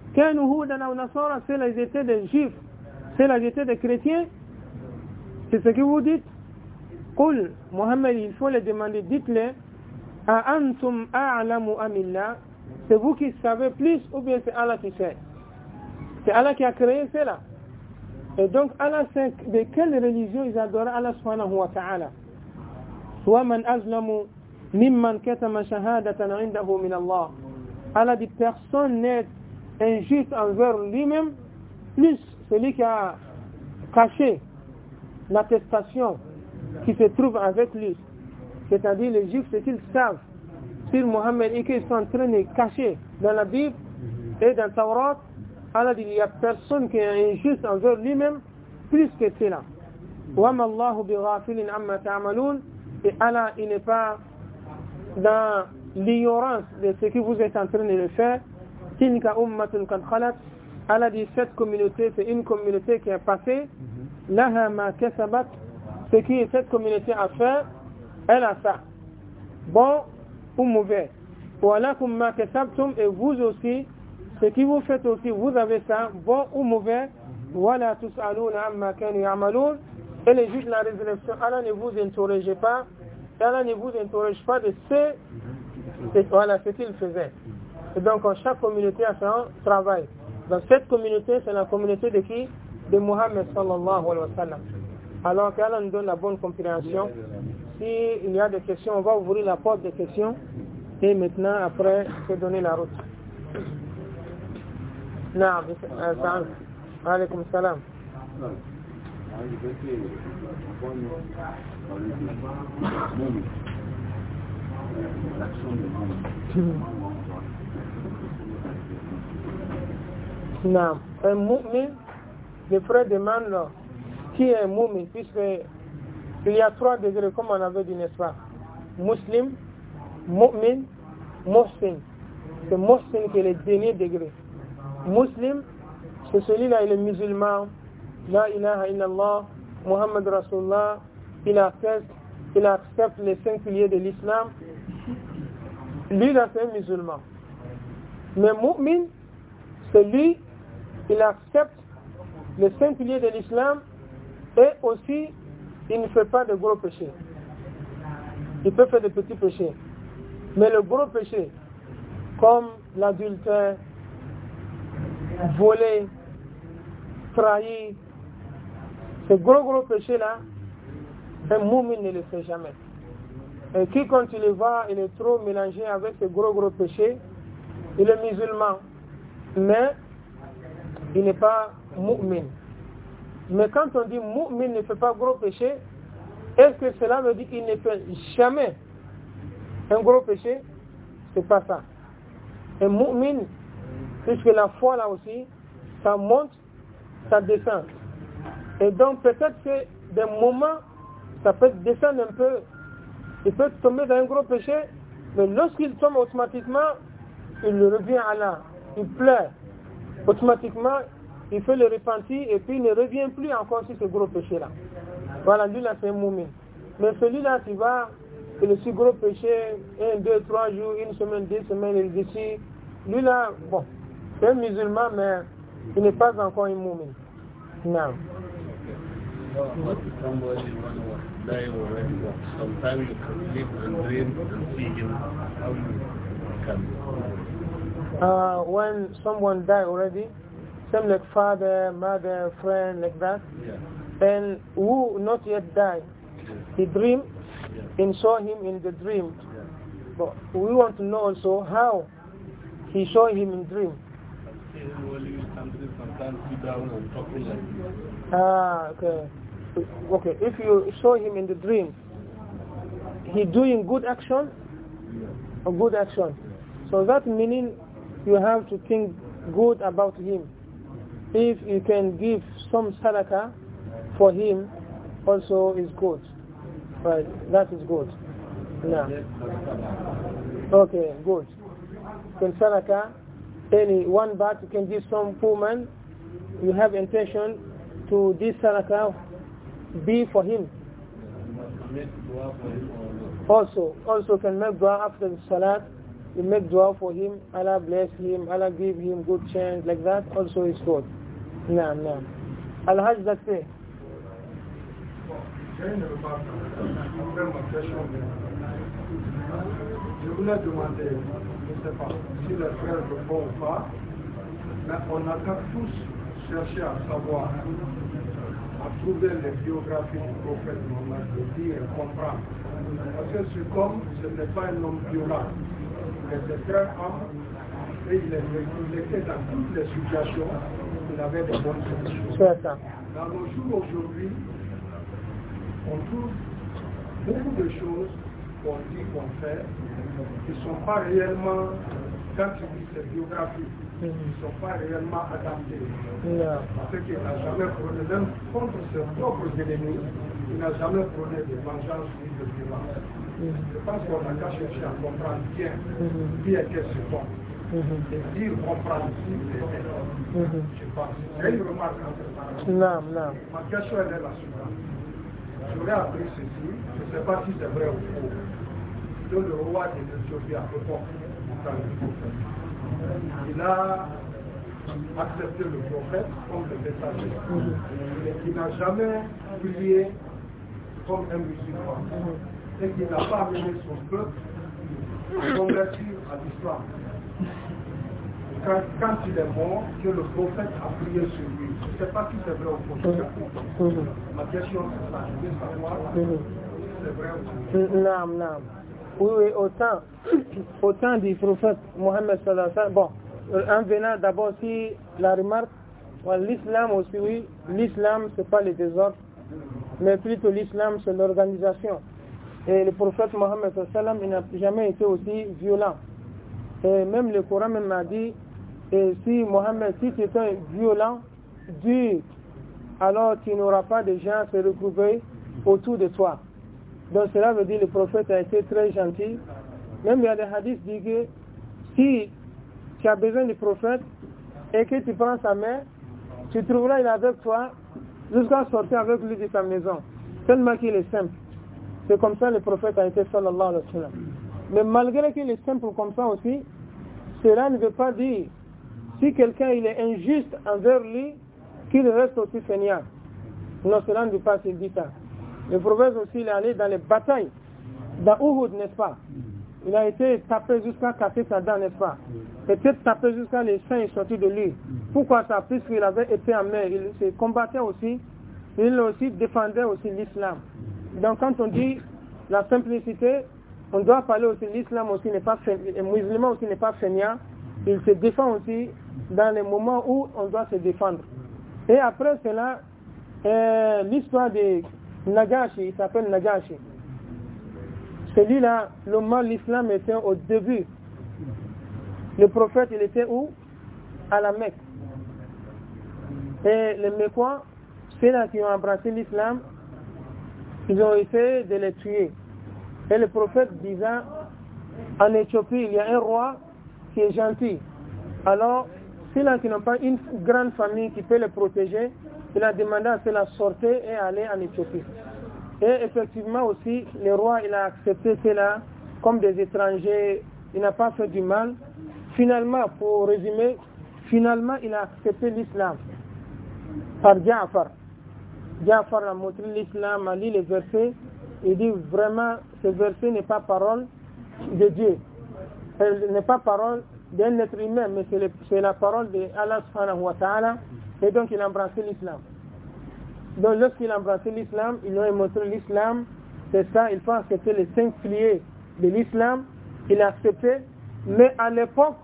c'est les étés des Juifs, c'est les étés des chrétiens. C'est ce que vous dites. Qul, Mohammed, il faut les demander, dites-le, A antum a'lamu amillah, c'est vous qui savez plus ou bien c'est Allah qui sait. C'est Allah qui a créé cela. Et donc Allah sait de quelle religion ils adorent Allah subhanahu wa ta'ala. Wa man azlamu mimman katama shahadatan indahu min Allah. Allah dit personne n'est injuste envers lui-même, plus celui qui a caché l'attestation qui se trouve avec lui. C'est-à-dire les Juifs, c'est qu'ils savent sur Mohammed et qu'ils sont en train de cacher dans la Bible et dans Taurat. Allah dit il n'y a personne qui est injuste envers lui-même plus que cela. وَمَا اللَّهُ بِغَافِلٍ عَمَّا تَعْمَلُونَ. Et Allah, il n'est pas dans l'ignorance de ce que vous êtes en train de le faire. تِلْكَ أُمَّةٌ قَدْ خَلَتْ. Allah dit cette communauté, c'est une communauté qui est passée. لَهَا مَا كَسَبَتْ. Ce que cette communauté a fait, elle a ça. Bon ou mauvais. وَلَكُمْ مَا كَسَبْتُمْ. Et vous aussi, ce que vous faites aussi, vous avez ça, bon ou mauvais. وَلَا تُسْأَلُونَ عَمَّا كَانُوا يَعْمَلُونَ. Et les juges de la résurrection, Allah ne vous interrogez pas, Allah ne vous interroge pas de ce qu'il faisait. Et donc, chaque communauté a son travail. Dans cette communauté, c'est la communauté de qui? De Muhammad sallallahu alayhi wa sallam. Alors qu'Allah nous donne la bonne compréhension. S'il y a des questions, on va ouvrir la porte des questions. Et maintenant, après, se donner la route. Naam, alaykoum salam. Non, un mu'min, le frère demande qui est un mu'min, puisque il y a 3 degrés, comme on avait dit, n'est-ce pas? Muslim, mu'min, muhsin. C'est muhsin qui est le dernier degré. Muslim, c'est celui-là, il est musulman, la ilaha illallah, Muhammad Rasulullah, il accepte les 5 piliers de l'islam. Lui, là, c'est un musulman. Mais mu'min, c'est lui, il accepte les 5 piliers de l'islam et aussi, il ne fait pas de gros péchés. Il peut faire de petits péchés. Mais le gros péché, comme l'adultère, voler, trahir, ce gros péché-là, un mu'min ne le fait jamais. Et qui, quand il le voit, il est trop mélangé avec ce gros péché, il est musulman, mais il n'est pas mu'min. Mais quand on dit mu'min ne fait pas gros péché, est-ce que cela veut dire qu'il ne fait jamais un gros péché? C'est pas ça. Un mu'min, puisque la foi là aussi, ça monte, ça descend. Et donc peut-être que des moments, ça peut descendre un peu, il peut tomber dans un gros péché, mais lorsqu'il tombe automatiquement, il revient à Allah, il pleure. Automatiquement, il fait le repentir et puis il ne revient plus encore sur ce gros péché-là. Voilà, lui là c'est un mu'min. Mais celui-là qui va, c'est le si gros péché, 1, 2, 3 jours, 1 semaine, 2 semaines, il décide. Lui là, bon, c'est un musulman, mais il n'est pas encore un mu'min. Non. Somebody was dying already. Sometimes you can sleep and dream and see him. When someone died already, same like father, mother, friend, like that, and who not yet died, he dreamed and saw him in the dream. But we want to know also how he saw him in dream. Okay. Okay, if you saw him in the dream, he doing good action, a good action. So that meaning you have to think good about him. If you can give some sadaqah for him, also is good. Right, that is good. Yeah. Okay, good. Can sadaqah, any 1 baht you can give some poor man, you have intention to this sadaqah be for him. Also can make dua after the salat. You make dua for him, Allah bless him, Allah give him good chance, like that also is good. No. Al-Hajj, that's it. Je voulais demander, je ne sais pas si les frères le font ou pas, mais on a tous cherché à savoir, à trouver les biographies du prophète Mohammed, de dire et comprendre. Parce que c'est comme ce n'est pas un homme violent, mais c'est un homme, et il était dans toutes les situations, il avait des bonnes solutions. Dans nos jours aujourd'hui, on trouve beaucoup de choses qu'on dit, qu'on fait, qui ne sont pas réellement, quand tu lis ces biographies, qui ne sont pas réellement adaptées. Parce qu'il n'a jamais prôné, même contre ses propres ennemis, il n'a jamais prôné de vengeance ni de violence. Je pense qu'on a qu'à chercher à comprendre bien qui est ce bon. Et dire comprendre si c'est vrai. Je pense. C'est une remarque en fait. Non. Ma question est la suivante. J'aurais appris ceci, je ne sais pas si c'est vrai ou faux. De le roi de l'Éthiopie à l'époque, il a accepté le prophète comme le messager, mais il n'a jamais prié comme un musulman, et qu'il n'a pas amené son peuple à convertir à l'islam. Quand il est mort, que le prophète a prié sur lui. Je ne sais pas si c'est vrai ou faux. Ma question c'est ça, je veux savoir si c'est vrai ou faux. Non. Oui, autant du prophète Mohammed sallallahu alayhi wa sallam. Bon, en venant d'abord si la remarque, l'islam aussi, oui, l'islam c'est pas le désordre, mais plutôt l'islam c'est l'organisation. Et le prophète Mohammed sallallahu alayhi wa sallam, il n'a jamais été aussi violent. Et même le Coran même a dit, et si Mohammed, si tu étais violent, dur, alors tu n'auras pas de gens se regrouper autour de toi. Donc cela veut dire que le prophète a été très gentil. Même il y a des hadiths qui disent que si tu as besoin du prophète et que tu prends sa main, tu trouveras il est avec toi jusqu'à sortir avec lui de ta maison. Tellement qu'il est simple. C'est comme ça que le prophète a été sallallahu alayhi wa sallam. Mais malgré qu'il est simple comme ça aussi, cela ne veut pas dire si quelqu'un il est injuste envers lui, qu'il reste aussi fainéant. Non, cela ne veut pas dire ça. Le prophète aussi il est allé dans les batailles, dans Uhud, n'est-ce pas? Il a été tapé jusqu'à casser sa dent, n'est-ce pas? Peut-être tapé jusqu'à les seins sortis de lui. Pourquoi ça? Puisqu'il avait été en mer, il se combattait aussi, il aussi défendait aussi l'islam. Donc quand on dit la simplicité, on doit parler aussi l'islam aussi n'est pas fainéant, le musulman aussi n'est pas fainéant, il se défend aussi dans les moments où on doit se défendre. Et après cela, l'histoire de Nagashi, il s'appelle Nagashi. Celui-là, le mal l'islam était au début. Le prophète, il était où? À la Mecque. Et les Mecquois, ceux-là qui ont embrassé l'islam, ils ont essayé de les tuer. Et le prophète disait, en Éthiopie, il y a un roi qui est gentil. Alors, ceux-là qui n'ont pas une grande famille qui peut les protéger, il a demandé à ceux-là de sortir et aller en Éthiopie. Et effectivement aussi, le roi il a accepté cela comme des étrangers, il n'a pas fait du mal. Finalement, pour résumer, finalement il a accepté l'islam par Ja'far. Ja'far a montré l'islam, a lu les versets, il dit vraiment ce verset n'est pas parole de Dieu. Elle n'est pas parole d'un être humain, mais c'est la parole de Allah subhanahu wa ta'ala. Et donc il a embrassé l'islam. Donc lorsqu'il a embrassé l'islam, il lui a montré l'islam. C'est ça, il faut accepter les 5 piliers de l'islam. Il a accepté. Mais à l'époque,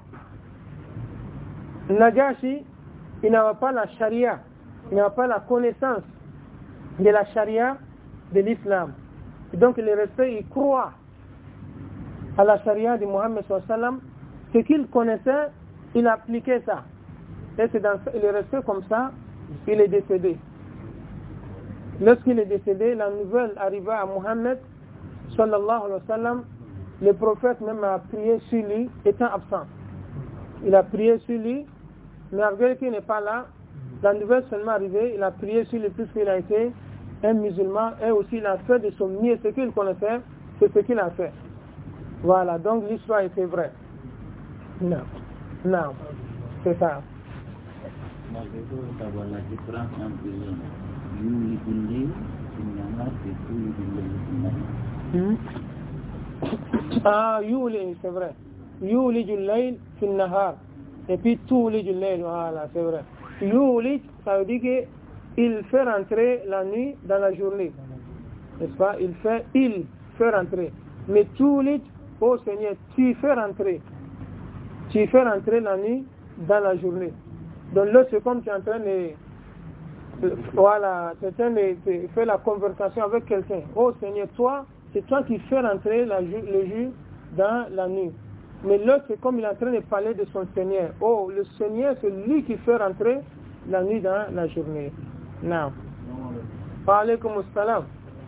Najashi, il n'avait pas la charia. Il n'avait pas la connaissance de la charia de l'islam. Donc il est resté, il croit à la charia de Mohammed sallallahu alayhi wa sallam. Ce qu'il connaissait, il appliquait ça. Et il est resté comme ça, il est décédé. Lorsqu'il est décédé, la nouvelle arriva à Mohammed sallallahu alayhi wa sallam. Le prophète même a prié sur lui, étant absent. Il a prié sur lui, mais malgré qu'il n'est pas là, la nouvelle seulement arrivée, il a prié sur lui puisqu'il a été un musulman et aussi il a fait de son mieux ce qu'il connaissait, c'est ce qu'il a fait. Voilà, donc l'histoire était vraie. Non, non, c'est ça. Moi, je veux savoir la différence entre Yulidullil, Sinama et Yulidullil. Ah, Yuli, c'est vrai. Yulidullil, Sinnahar. Et puis Tulidullil, voilà, c'est vrai. Yuli, ça veut dire qu'il fait rentrer la nuit dans la journée. N'est-ce pas? Il fait rentrer. Mais Tulid, oh Seigneur, tu fais rentrer. Tu fais rentrer la nuit dans la journée. Donc là, c'est comme tu es en train de... Voilà, tu es en train de faire la conversation avec quelqu'un. Oh Seigneur, toi, c'est toi qui fais rentrer le jour dans la nuit. Mais l'autre, c'est comme il est en train de parler de son Seigneur. Oh, le Seigneur, c'est lui qui fait rentrer la nuit dans la journée. Non. Wa alaykum assalam.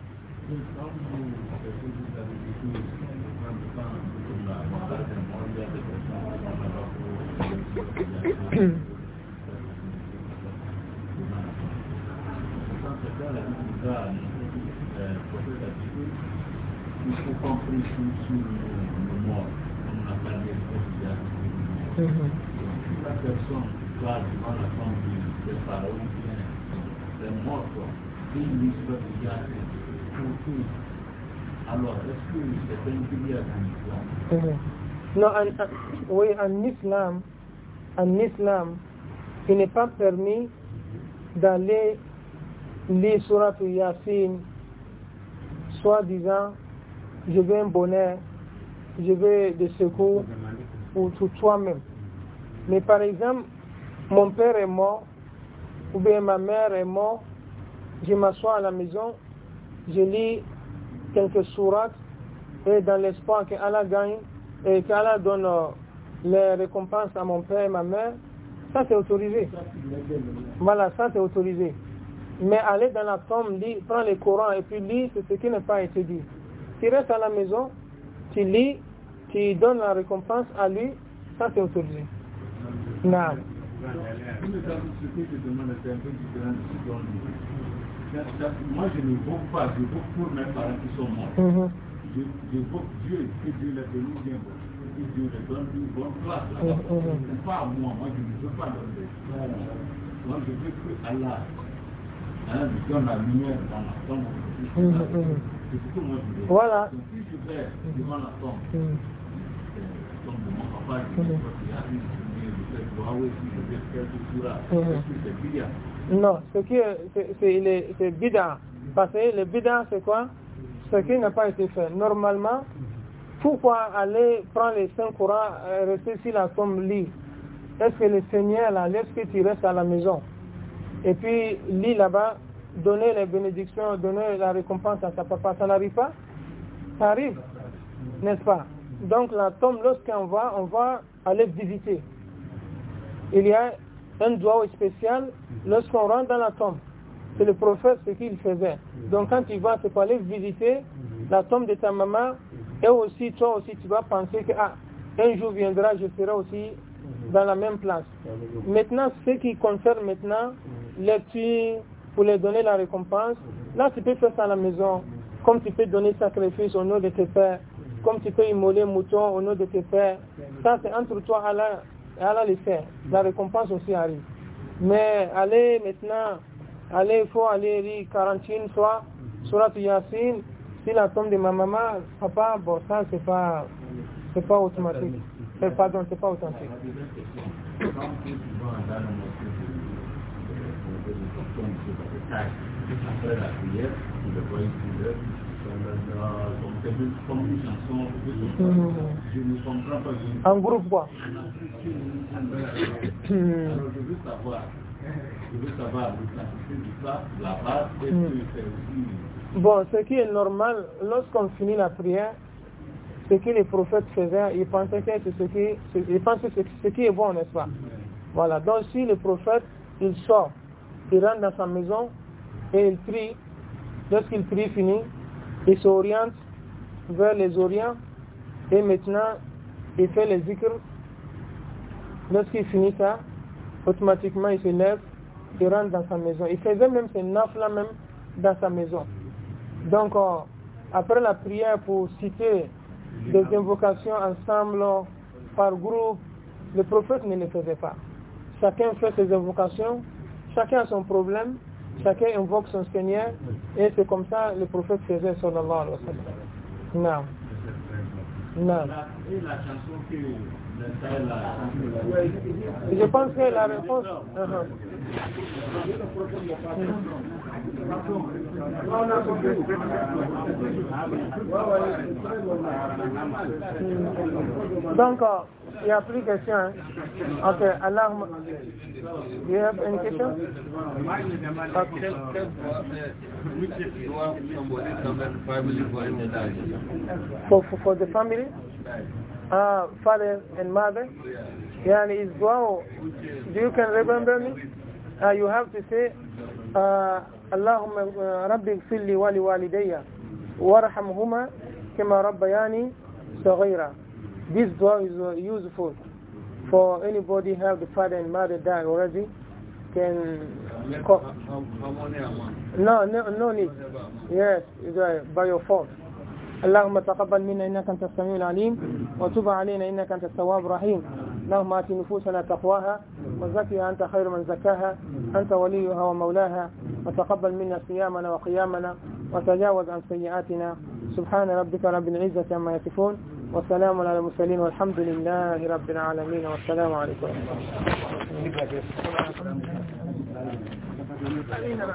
Il faut comprendre sur le mort, comme on a parlé de la personne va devant la tombe des pharaons, c'est mort, il l'histoire de Yahweh pour tout. Alors, est-ce que c'est un pilier dans l'islam? Non, oui, en islam, il n'est pas permis d'aller lire Surat Yasin, soit disant je veux un bonheur, je veux des secours pour toi-même. Mais par exemple, mon père est mort, ou bien ma mère est morte, je m'assois à la maison, je lis quelques sourates, et dans l'espoir qu'Allah gagne, et qu'Allah donne les récompenses à mon père et ma mère, ça c'est autorisé. Voilà, ça c'est autorisé. Mais aller dans la tombe, prendre le Coran et puis lire, c'est ce qui n'a pas été dit. Tu restes à la maison, tu lis, tu donnes la récompense à lui, ça c'est autorisé. Non. Ce que je demande est un peu différent de ce qu'on dit. Moi je ne vote pas, je vote pour mes parents qui sont morts. Je vote Dieu, que Dieu les bénisse bien, que Dieu les donne une bonne place là-bas. C'est pas moi je ne veux pas donner. Moi je veux que Allah donne la lumière dans la tombe. C'est ce que moi je veux. Voilà. Donc si je vais devant la tombe, de mon papa, je veux qu'il y a une non, c'est bid'a. Parce que le bid'a, c'est quoi? Ce qui n'a pas été fait. Normalement, pourquoi aller prendre les 5 Corans et rester sur la tombe lit? Est-ce que le Seigneur là, laisse que tu restes à la maison? Et puis, lit là-bas, donner les bénédictions, donner la récompense à ta papa, ça n'arrive pas? Ça arrive, n'est-ce pas? Donc la tombe, lorsqu'on va, on va aller visiter. Il y a un doigt spécial lorsqu'on rentre dans la tombe. C'est le prophète ce qu'il faisait. Donc quand tu vas, c'est pour aller visiter la tombe de ta maman, et aussi toi aussi tu vas penser que un jour viendra, je serai aussi dans la même place. Maintenant, ce qui concerne maintenant les tuer pour les donner la récompense, là tu peux faire ça à la maison, comme tu peux donner sacrifice au nom de tes pères, comme tu peux immoler mouton au nom de tes pères. Ça c'est entre toi et Allah les faire. La récompense aussi arrive. Mais allez maintenant, il faut aller lire 41 fois Surat Yasin, si la tombe de ma maman, papa, bon ça c'est pas C'est pas automatique. Pardon, c'est pas authentique. Quand tu vas dans la mosquée après la prière, tu le vois ici, comme une chanson, je ne comprends pas. En groupe quoi? Alors je veux savoir l'authenticité de ça, la base, est-ce que c'est aussi... Bon, ce qui est normal, lorsqu'on finit la prière, ce que les prophètes faisaient, ils pensaient que c'est ce qui est bon, n'est-ce pas? Voilà, donc si le prophète, il sort, il rentre dans sa maison et il prie, lorsqu'il prie fini, il s'oriente vers les orients et maintenant il fait les zikr. Lorsqu'il finit ça, automatiquement il se lève, il rentre dans sa maison. Il faisait même ses nafla même dans sa maison. Donc après la prière, pour citer des invocations ensemble, par groupe, le prophète ne le faisait pas. Chacun fait ses invocations, chacun a son problème, chacun invoque son Seigneur, et c'est comme ça le prophète faisait, sallallahu alayhi wa sallam. Non. Et la chanson que je pense que la réponse... Donc, il n'y a plus de questions. Hein? Ok, alors, do you have any question? For the family? Father and mother? Yeah, and his dua, do you can remember me? You have to say, Allahumma rabbi gfirli wali walidayya warhamhuma kama rabbayani saghira. This dua is useful for anybody have the father and mother died already. Can no need. Yes, by your fault. اللهم تقبل منا إنك أنت السميع العليم وتب علينا إنك أنت التواب الرحيم. اللهم آت نفوسنا تقواها وزكها أنت خير من زكاها أنت وليها ومولاها وتقبل منا صيامنا وقيامنا وتجاوز عن سيئاتنا. سبحان ربك رب العزة عما يصفون وسلام على المرسلين والحمد لله رب العالمين والسلام عليكم ورحمة الله.